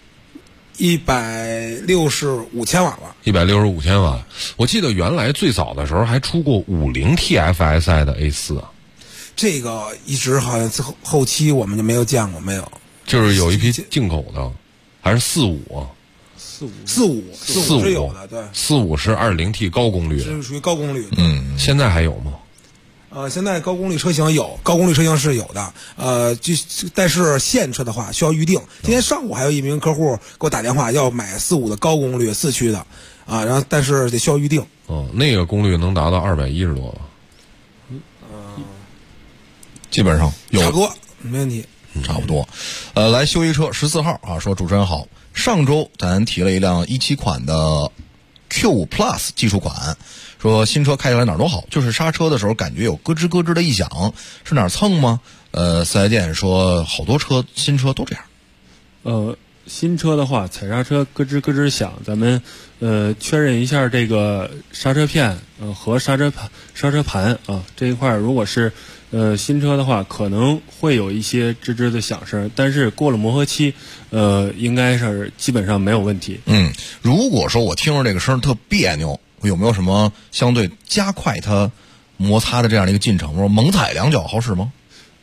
千瓦了。 165千瓦，我记得原来最早的时候还出过50 TFSI 的 A4。 这个一直好像后期我们就没有见过，没有。 就是有一批进口的，还是45 是有的，对。 45是2.0T 高功率的， 是属于高功率。 现在还有吗？ 现在高功率车型有，高功率车型是有的。但是现车的话需要预定。今天上午还有一名客户给我打电话要买45的高功率4驱的，然后但是得需要预定。 那个功率能达到210多吧？ 基本上有， 差不多，没问题， 差不多。来修一车14号啊，说主持人好，上周咱提了一辆17款的 Q5 Plus 技术款，说新车开起来哪儿都好，就是刹车的时候感觉有咯吱咯吱的异响，是哪儿蹭吗？四 S 店说好多新车都这样。 新车的话，踩刹车咯吱咯吱响，咱们确认一下这个刹车片和刹车盘啊这一块，如果是新车的话，可能会有一些吱吱的响声，但是过了磨合期，应该是基本上没有问题。 如果说我听着这个声特别扭，有没有什么相对加快它摩擦的这样的一个进程？说猛踩2脚好使吗？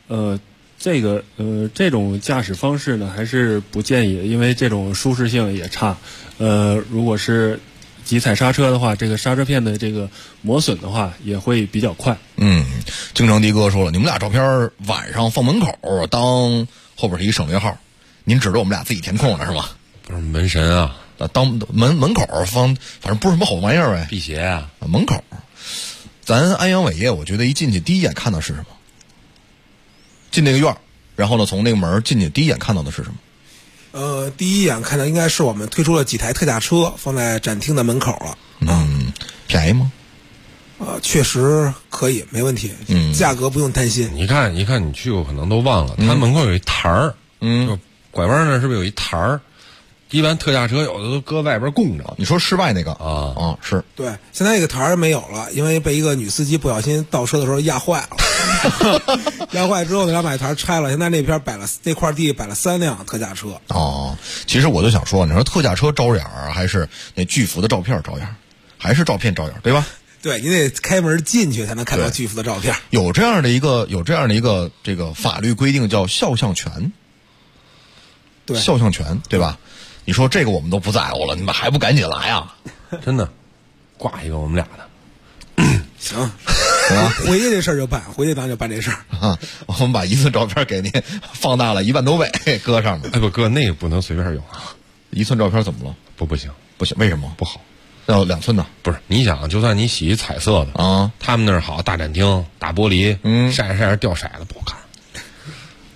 这种驾驶方式呢，还是不建议的，因为这种舒适性也差。如果是急踩刹车的话，这个刹车片的这个磨损的话也会比较快。 京城的哥说了，你们俩照片晚上放门口当后边是一省略号，您指着我们俩自己填空了是吧？ 不是门神啊， 当门口放，反正不是什么好玩意儿呗， 辟邪啊， 门口。咱安阳伟业，我觉得一进去第一眼看到是什么？进那个院，然后呢，从那个门进去，第一眼看到的是什么？ 第一眼看到应该是我们推出了几台特价车，放在展厅的门口了。 便宜吗？ 确实可以，没问题。价格不用担心。 你看，你去过可能都忘了，它门口有一台儿，就拐弯那是不是有一台儿？一般特价车有的都搁外边供着。 你说室外那个是。 对，现在这个台儿没有了，因为被一个女司机不小心倒车的时候压坏了。压坏之后呢，把那台儿拆了。现在那块地摆了3辆特价车。 其实我就想说，你说特价车招眼儿，还是那巨幅的照片招眼儿，还是照片招眼儿，对吧？ 对，你得开门进去才能看到巨幅的照片。 有这样的一个这个法律规定叫肖像权。 对， 肖像权，对吧？你说这个我们都不在乎了，你们还不赶紧来啊？ 真的，挂一个我们俩的。行，回去这事儿就办，回去咱就办这事儿啊。我们把一寸照片给您放大了1万多倍，搁上面。 不哥，那个不能随便用啊。 1寸照片怎么了？ 不行， 为什么不好？要2寸的？ 不是，你想，就算你洗彩色的啊， 他们那儿好大展厅、大玻璃，晒着掉色子不好看。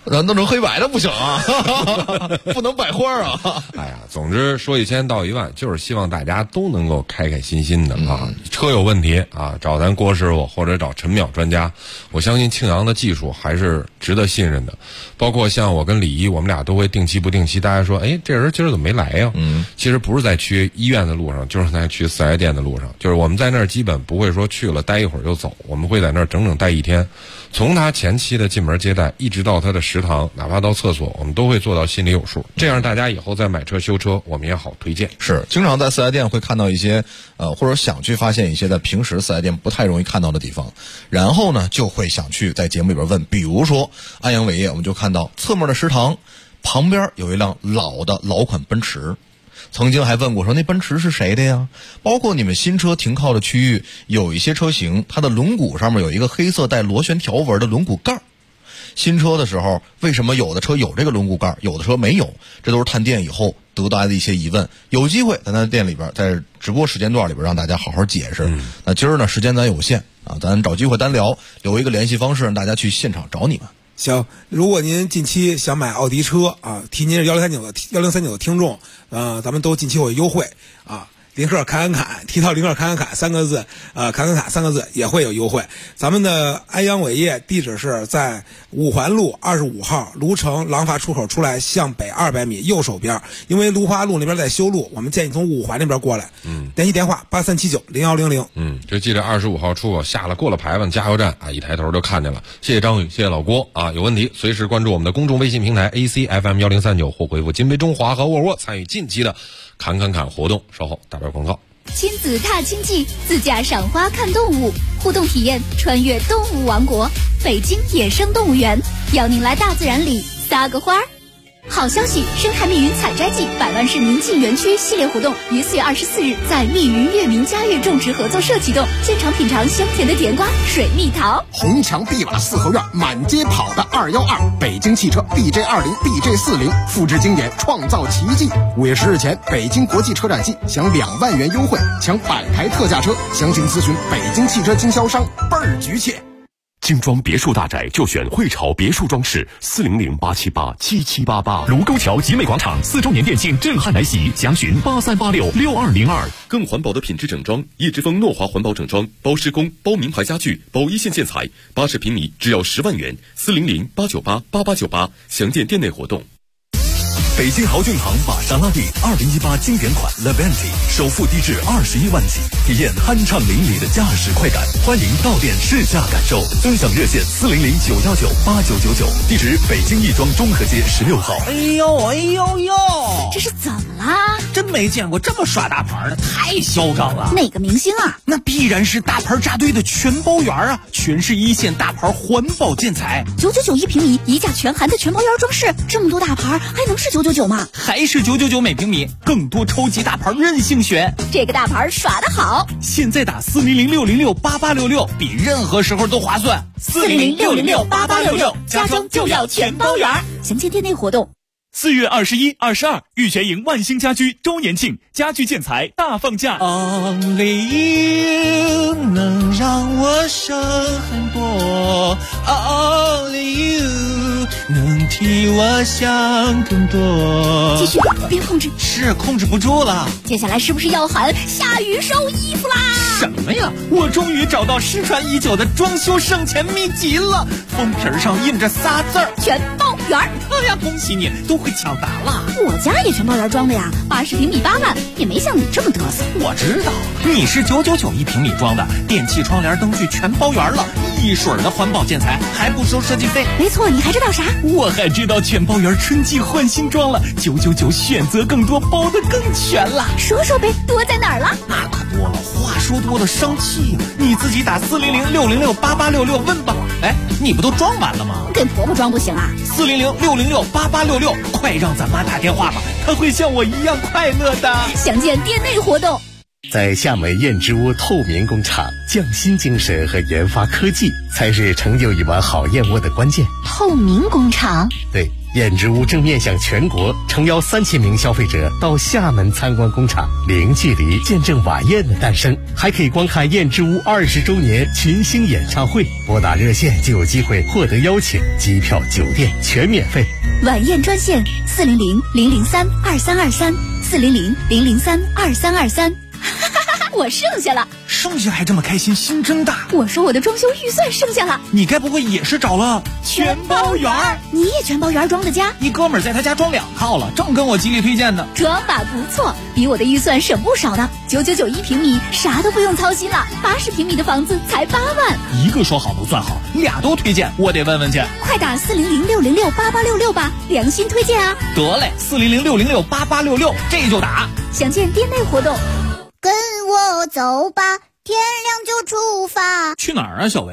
咱弄成黑白的不行啊，不能摆花啊。 哎呀，总之说1000到1万，就是希望大家都能够开开心心的啊。车有问题啊，找咱郭师傅或者找陈淼专家，我相信庆阳的技术还是值得信任的。包括像我跟李一，我们俩都会定期不定期，大家说，哎，这人今儿怎么没来呀？其实不是在去医院的路上，就是在去4S店的路上，就是我们在那儿基本不会说去了待一会儿就走，我们会在那儿整整待1天。从他前期的进门接待，一直到他的食堂，哪怕到厕所，我们都会做到心里有数。这样大家以后再买车修车，我们也好推荐。 是，经常在4S店会看到一些或者想去发现一些在平时4S店不太容易看到的地方，然后呢就会想去在节目里边问。比如说安阳伟业，我们就看到侧面的食堂旁边有一辆老款奔驰。曾经还问过说那奔驰是谁的呀？包括你们新车停靠的区域，有一些车型它的轮毂上面有一个黑色带螺旋条纹的轮毂盖。新车的时候为什么有的车有这个轮毂盖，有的车没有？这都是探店以后得到的一些疑问。有机会咱在店里边，在直播时间段里边让大家好好解释。那今儿呢时间咱有限啊，咱找机会单聊，留一个联系方式让大家去现场找你们。 行，如果您近期想买奥迪车啊，提您是1039的听众，咱们都近期有优惠啊。林克侃，提到林克侃3个字，侃3个字也会有优惠。咱们的安阳伟业地址是在5环路25号卢城廊坊出口出来向北200米右手边，因为卢华路那边在修路，我们建议从5环那边过来。联系电话83790100。 就记得25号出口过了牌坊加油站啊，一抬头就看见了。谢谢张宇，谢谢老郭啊，有问题随时关注我们的公众微信平台 ACFM1039 或回复金杯中华和沃尔沃参与近期的侃活动。稍后打败广告。 亲子踏青记，自驾赏花看动物，互动体验穿越动物王国，北京野生动物园邀您来大自然里撒个花儿。好消息，生态密云采摘季百万市宁静园区系列活动于4月24日在密云月明嘉悦种植合作社启动，现场品尝香甜的甜瓜、水蜜桃。 红墙碧瓦四合院，满街跑的212，北京汽车 BJ20、BJ40，复制经典，创造奇迹。5月10日前，北京国际车展季享2万元优惠，抢100台特价车，详情咨询北京汽车经销商，倍儿局切。 精装别墅大宅就选汇潮别墅装饰，400-878-7788。卢沟桥集美广场4周年店庆震撼来袭，详询83866202。更环保的品质整装，叶之峰诺华环保整装，包施工、包名牌家具、包一线建材，80平米只要10万元，400-898-8898。详见店内活动。北京豪骏堂玛莎拉蒂2018经典款 Levante 首付低至21万起，体验酣畅淋漓的驾驶快感。欢迎到店试驾感受，尊享热线400-919-8999，地址北京亦庄中和街16号。 哎呦， 这是怎么啦？ 真没见过这么耍大牌的，太嚣张了。 哪个明星啊？ 那必然是大牌扎堆的全包园啊，全是一线大牌环保建材 ，999一平米，一价全含的全包园装饰，这么多大牌还能是999吗？ 还是999每平米，更多超级大牌任性选。 这个大牌耍得好， 现在打400-606-8866，比任何时候都划算。 400-606-8866，家装就要全包园。详见店内活动。 4月21、22，玉泉营万兴家居周年庆，家具建材大放价。 Only you 能让我省很多 ，Only you 能替我想更多。 继续，别控制， 是控制不住了。 接下来是不是要喊下雨收衣服啦？ 什么呀？我终于找到失传已久的装修省钱秘籍了，封皮上印着仨字儿： 全包园。 哎呀，恭喜你，都会抢答了。 我家也全包园装的呀，80平米8万，也没像你这么嘚瑟。 我知道，你是999一平米装的，电器、窗帘、灯具全包园了，一水的环保建材，还不收设计费。 没错，你还知道啥？ 我还知道全包园春季换新装了，999选择更多，包得更全了。 说说呗，多在哪儿了？ 那可多了，话说多了生气，你自己打400-606-8866问吧。哎，你不都装完了吗？ 给婆婆装不行啊 ？400-606-8866，快让咱妈打电话吧，她会像我一样快乐的。 详见店内活动。 在夏美燕之屋透明工厂，匠心精神和研发科技才是成就一碗好燕窝的关键。 透明工厂， 对， 燕之屋正面向全国诚邀3000名消费者到厦门参观工厂，零距离见证晚宴的诞生，还可以观看燕之屋20周年群星演唱会。拨打热线就有机会获得邀请，机票、酒店全免费。 晚宴专线400-003-2323，400-003-2323。我剩下了， 剩下还这么开心，心真大。 我说我的装修预算剩下了， 你该不会也是找了全包园？你也全包园装的家？ 一哥们儿在他家装2套了，正跟我极力推荐呢。 装法不错，比我的预算省不少的，9991平米，啥都不用操心了。80平米的房子才8万。 一个说好不算好，2都推荐，我得问问去。 快打400-606-8866吧，良心推荐啊！ 得嘞，400-606-8866，这就打。 详见店内活动。 跟我走吧，天亮就出发。 去哪儿啊，小薇？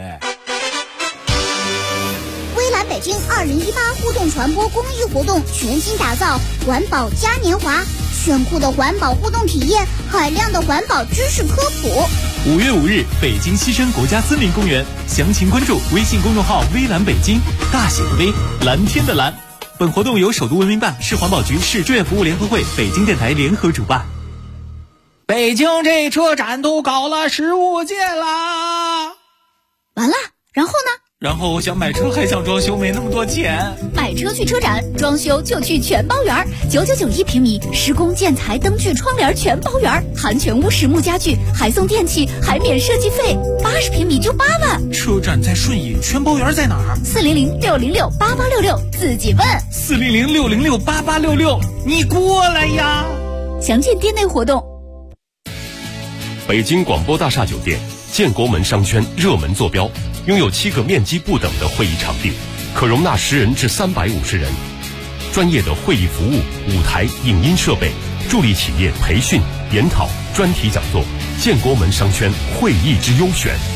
微蓝北京2018互动传播公益活动全新打造环保嘉年华，炫酷的环保互动体验，海量的环保知识科普。 5月5日，北京西山国家森林公园，详情关注微信公众号微蓝北京，大写的微，蓝天的蓝。本活动由首都文明办、市环保局、市志愿服务联合会、北京电台联合主办。 北京这车展都搞了15届啦， 完了，然后呢？ 然后想买车还想装修，没那么多钱。 买车去车展，装修就去全包园，9991平米，施工建材灯具窗帘全包园，含全屋实木家具，还送电器，还免设计费，80平米就8万。 车展在顺义，全包园在哪儿 ？400-606-8866，自己问。 400-606-8866，你过来呀！ 详见店内活动。 北京广播大厦酒店建国门商圈热门坐标，拥有7个面积不等的会议场地，可容纳10人至350人。专业的会议服务、舞台、影音设备，助力企业培训、研讨、专题讲座。建国门商圈会议之优选。